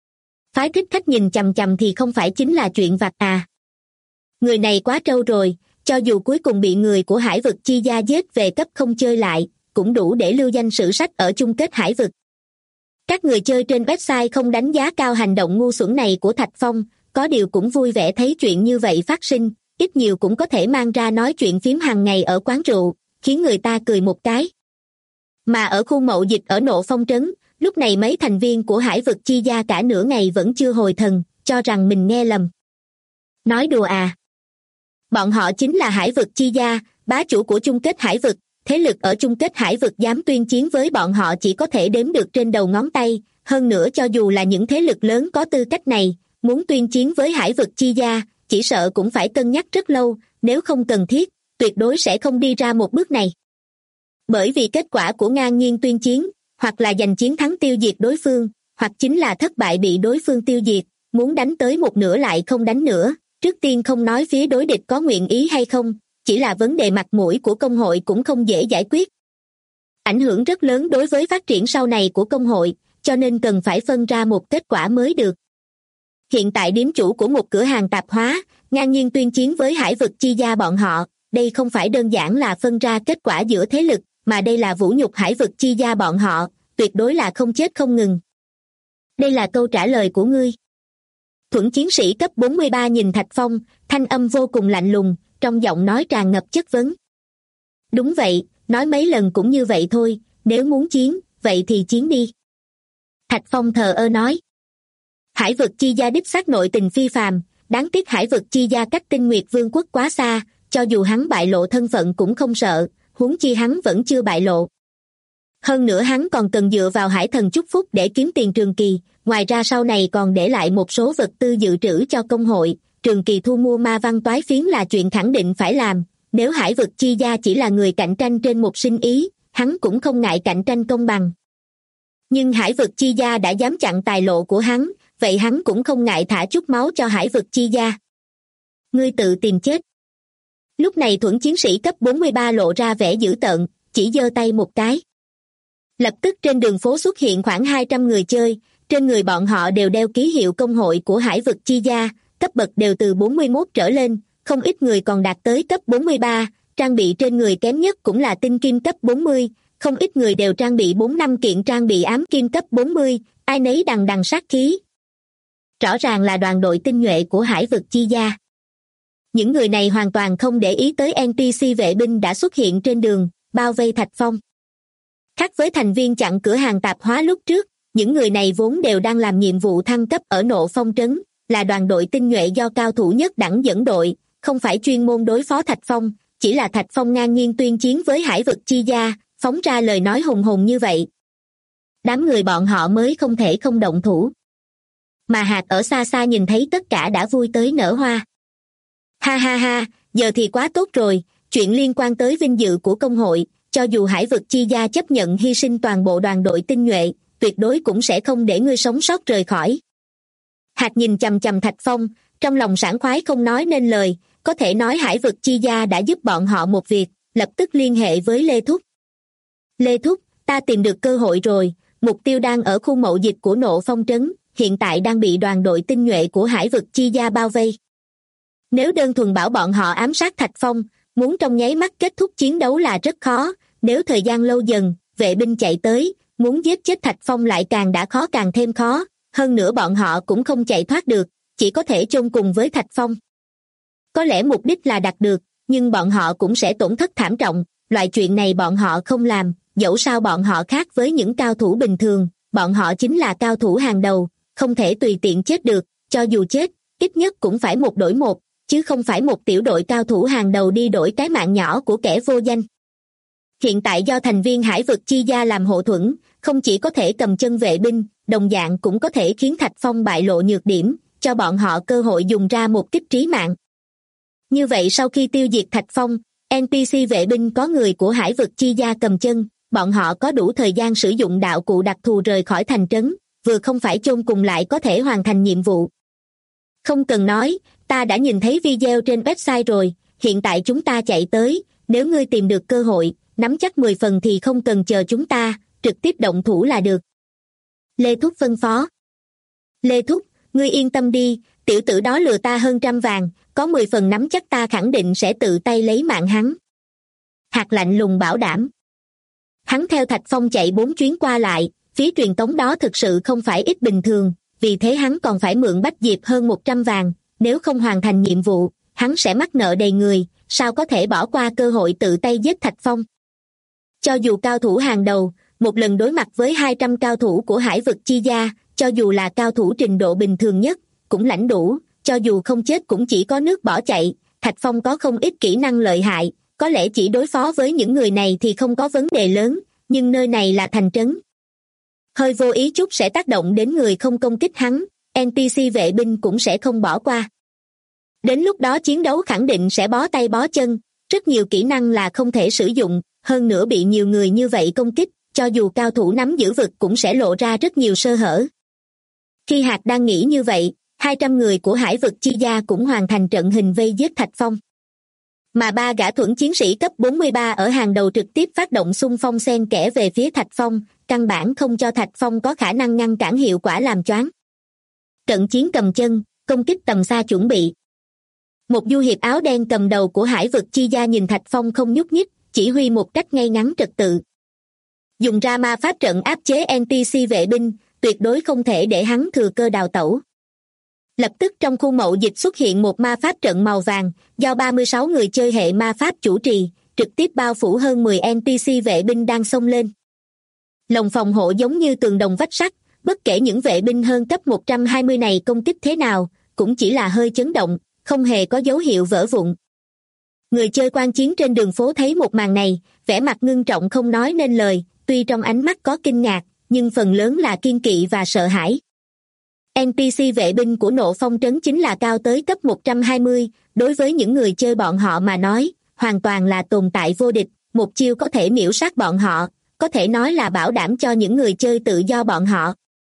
[SPEAKER 2] Phái thích khách nhìn chằm chằm thì không phải chính là chuyện vặt à? Người này quá trâu rồi, cho dù cuối cùng bị người của hải vực chi gia giết về cấp không chơi lại, cũng đủ để lưu danh sử sách ở chung kết hải vực. Các người chơi trên website không đánh giá cao hành động ngu xuẩn này của Thạch Phong, có điều cũng vui vẻ thấy chuyện như vậy phát sinh, ít nhiều cũng có thể mang ra nói chuyện phím hàng ngày ở quán rượu, khiến người ta cười một cái. Mà ở khu mậu dịch ở Nộ Phong trấn, lúc này mấy thành viên của hải vực chi gia cả nửa ngày vẫn chưa hồi thần, cho rằng mình nghe lầm. Nói đùa à? Bọn họ chính là hải vực chi gia, bá chủ của chung kết hải vực, thế lực ở chung kết hải vực dám tuyên chiến với bọn họ chỉ có thể đếm được trên đầu ngón tay, hơn nữa cho dù là những thế lực lớn có tư cách này, muốn tuyên chiến với hải vực chi gia, chỉ sợ cũng phải cân nhắc rất lâu, nếu không cần thiết, tuyệt đối sẽ không đi ra một bước này. Bởi vì kết quả của ngang nhiên tuyên chiến, hoặc là giành chiến thắng tiêu diệt đối phương, hoặc chính là thất bại bị đối phương tiêu diệt, muốn đánh tới một nửa lại không đánh nữa, trước tiên không nói phía đối địch có nguyện ý hay không, chỉ là vấn đề mặt mũi của công hội cũng không dễ giải quyết. Ảnh hưởng rất lớn đối với phát triển sau này của công hội, cho nên cần phải phân ra một kết quả mới được. Hiện tại điếm chủ của một cửa hàng tạp hóa, ngang nhiên tuyên chiến với hải vực chi gia bọn họ, đây không phải đơn giản là phân ra kết quả giữa thế lực, mà đây là vũ nhục hải vực chi gia bọn họ, tuyệt đối là không chết không ngừng. Đây là câu trả lời của ngươi. Thuẫn chiến sĩ cấp 43 nhìn Thạch Phong, thanh âm vô cùng lạnh lùng, trong giọng nói tràn ngập chất vấn. Đúng vậy, nói mấy lần cũng như vậy thôi, nếu muốn chiến, vậy thì chiến đi. Thạch Phong thờ ơ nói. Hải vực chi gia đích xác nội tình phi phàm, đáng tiếc hải vực chi gia cách Tinh Nguyệt Vương quốc quá xa, cho dù hắn bại lộ thân phận cũng không sợ, huống chi hắn vẫn chưa bại lộ. Hơn nữa hắn còn cần dựa vào hải thần chúc phúc để kiếm tiền trường kỳ, ngoài ra sau này còn để lại một số vật tư dự trữ cho công hội, trường kỳ thu mua ma văn toái phiến là chuyện khẳng định phải làm, nếu hải vực chi gia chỉ là người cạnh tranh trên một sinh ý, hắn cũng không ngại cạnh tranh công bằng. Nhưng hải vực chi gia đã dám chặn tài lộ của hắn, vậy hắn cũng không ngại thả chút máu cho hải vực chi gia. Ngươi tự tìm chết. Lúc này thuẫn chiến sĩ cấp 43 lộ ra vẻ dữ tợn, chỉ giơ tay một cái. Lập tức trên đường phố xuất hiện khoảng 200 người chơi, trên người bọn họ đều đeo ký hiệu công hội của hải vực chi gia, cấp bậc đều từ 41 trở lên, không ít người còn đạt tới cấp 43, trang bị trên người kém nhất cũng là tinh kim cấp 40, không ít người đều trang bị 4-5 kiện trang bị ám kim cấp 40, ai nấy đằng đằng sát khí. Rõ ràng là đoàn đội tinh nhuệ của hải vực chi gia. Những người này hoàn toàn không để ý tới NPC vệ binh đã xuất hiện trên đường, bao vây Thạch Phong. Khác với thành viên chặn cửa hàng tạp hóa lúc trước, những người này vốn đều đang làm nhiệm vụ thăng cấp ở Nộ Phong trấn, là đoàn đội tinh nhuệ do cao thủ nhất đẳng dẫn đội, không phải chuyên môn đối phó Thạch Phong, chỉ là Thạch Phong ngang nhiên tuyên chiến với hải vực chi gia, phóng ra lời nói hùng hùng như vậy. Đám người bọn họ mới không thể không động thủ. Mà Hạt ở xa xa nhìn thấy tất cả đã vui tới nở hoa. Ha ha ha, giờ thì quá tốt rồi, chuyện liên quan tới vinh dự của công hội, cho dù hải vực chi gia chấp nhận hy sinh toàn bộ đoàn đội tinh nhuệ, tuyệt đối cũng sẽ không để ngươi sống sót rời khỏi. Hạt nhìn chằm chằm Thạch Phong, trong lòng sảng khoái không nói nên lời, có thể nói hải vực chi gia đã giúp bọn họ một việc, lập tức liên hệ với Lê Thúc. Lê Thúc, ta tìm được cơ hội rồi, mục tiêu đang ở khu mậu dịch của Nộ Phong trấn, hiện tại đang bị đoàn đội tinh nhuệ của hải vực chi gia bao vây. Nếu đơn thuần bảo bọn họ ám sát Thạch Phong, muốn trong nháy mắt kết thúc chiến đấu là rất khó, nếu thời gian lâu dần, vệ binh chạy tới, muốn giết chết Thạch Phong lại càng đã khó càng thêm khó, hơn nữa bọn họ cũng không chạy thoát được, chỉ có thể chôn cùng với Thạch Phong. Có lẽ mục đích là đạt được, nhưng bọn họ cũng sẽ tổn thất thảm trọng, loại chuyện này bọn họ không làm, dẫu sao bọn họ khác với những cao thủ bình thường, bọn họ chính là cao thủ hàng đầu, không thể tùy tiện chết được, cho dù chết, ít nhất cũng phải một đổi một, chứ không phải một tiểu đội cao thủ hàng đầu đi đổi cái mạng nhỏ của kẻ vô danh. Hiện tại do thành viên Hải vực chi gia làm hộ thuẫn, không chỉ có thể cầm chân vệ binh, đồng dạng cũng có thể khiến Thạch Phong bại lộ nhược điểm, cho bọn họ cơ hội dùng ra một kích trí mạng. Như vậy sau khi tiêu diệt Thạch Phong, NPC vệ binh có người của Hải vực chi gia cầm chân, bọn họ có đủ thời gian sử dụng đạo cụ đặc thù rời khỏi thành trấn, vừa không phải chôn cùng lại có thể hoàn thành nhiệm vụ. Không cần nói, ta đã nhìn thấy video trên website rồi, hiện tại chúng ta chạy tới, nếu ngươi tìm được cơ hội, nắm chắc 10 phần thì không cần chờ chúng ta, trực tiếp động thủ là được. Lê Thúc phân phó. Lê Thúc, ngươi yên tâm đi, tiểu tử đó lừa ta hơn 100 vàng, có 10 phần nắm chắc ta khẳng định sẽ tự tay lấy mạng hắn. Hạt lạnh lùng bảo đảm. Hắn theo Thạch Phong chạy 4 chuyến qua lại, phí truyền tống đó thực sự không phải ít bình thường, vì thế hắn còn phải mượn Bách Diệp hơn 100 vàng, nếu không hoàn thành nhiệm vụ, hắn sẽ mắc nợ đầy người, sao có thể bỏ qua cơ hội tự tay giết Thạch Phong. Cho dù cao thủ hàng đầu, một lần đối mặt với 200 cao thủ của Hải vực chi gia, cho dù là cao thủ trình độ bình thường nhất, cũng lãnh đủ, cho dù không chết cũng chỉ có nước bỏ chạy, Thạch Phong có không ít kỹ năng lợi hại, có lẽ chỉ đối phó với những người này thì không có vấn đề lớn, nhưng nơi này là thành trấn. Hơi vô ý chút sẽ tác động đến người không công kích hắn, NPC vệ binh cũng sẽ không bỏ qua. Đến lúc đó chiến đấu khẳng định sẽ bó tay bó chân, rất nhiều kỹ năng là không thể sử dụng, hơn nữa bị nhiều người như vậy công kích, cho dù cao thủ nắm giữ vực cũng sẽ lộ ra rất nhiều sơ hở. Khi Hạt đang nghĩ như vậy, 200 người của Hải vực chi gia cũng hoàn thành trận hình vây giết Thạch Phong. Mà 3 gã thuẫn chiến sĩ cấp 43 ở hàng đầu trực tiếp phát động xung phong xen kẽ về phía Thạch Phong, căn bản không cho Thạch Phong có khả năng ngăn cản hiệu quả làm choáng. Trận chiến cầm chân, công kích tầm xa chuẩn bị. Một du hiệp áo đen cầm đầu của Hải vực chi gia nhìn Thạch Phong không nhúc nhích, chỉ huy một cách ngay ngắn trật tự. Dùng ra ma pháp trận áp chế NPC vệ binh, tuyệt đối không thể để hắn thừa cơ đào tẩu. Lập tức trong khu mậu dịch xuất hiện một ma pháp trận màu vàng, do 36 người chơi hệ ma pháp chủ trì, trực tiếp bao phủ hơn 10 NPC vệ binh đang xông lên. Lồng phòng hộ giống như tường đồng vách sắt, bất kể những vệ binh hơn cấp 120 này công kích thế nào, cũng chỉ là hơi chấn động, không hề có dấu hiệu vỡ vụn. Người chơi quan chiến trên đường phố thấy một màn này, vẻ mặt ngưng trọng không nói nên lời, tuy trong ánh mắt có kinh ngạc, nhưng phần lớn là kiên kỵ và sợ hãi. NPC vệ binh của Nộ Phong trấn chính là cao tới cấp 120, đối với những người chơi bọn họ mà nói, hoàn toàn là tồn tại vô địch, một chiêu có thể miểu sát bọn họ, có thể nói là bảo đảm cho những người chơi tự do bọn họ.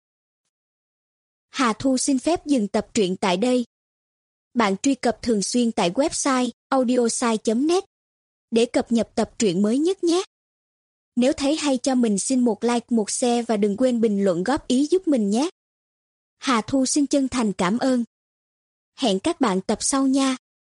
[SPEAKER 3] Hà Thu xin phép dừng tập truyện tại đây. Bạn truy cập thường xuyên tại website audiosai.net để cập nhật tập truyện mới nhất nhé. Nếu thấy hay cho mình xin một like, một share và đừng quên bình luận góp ý giúp mình nhé. Hà Thu xin chân thành cảm ơn. Hẹn các bạn tập sau nha.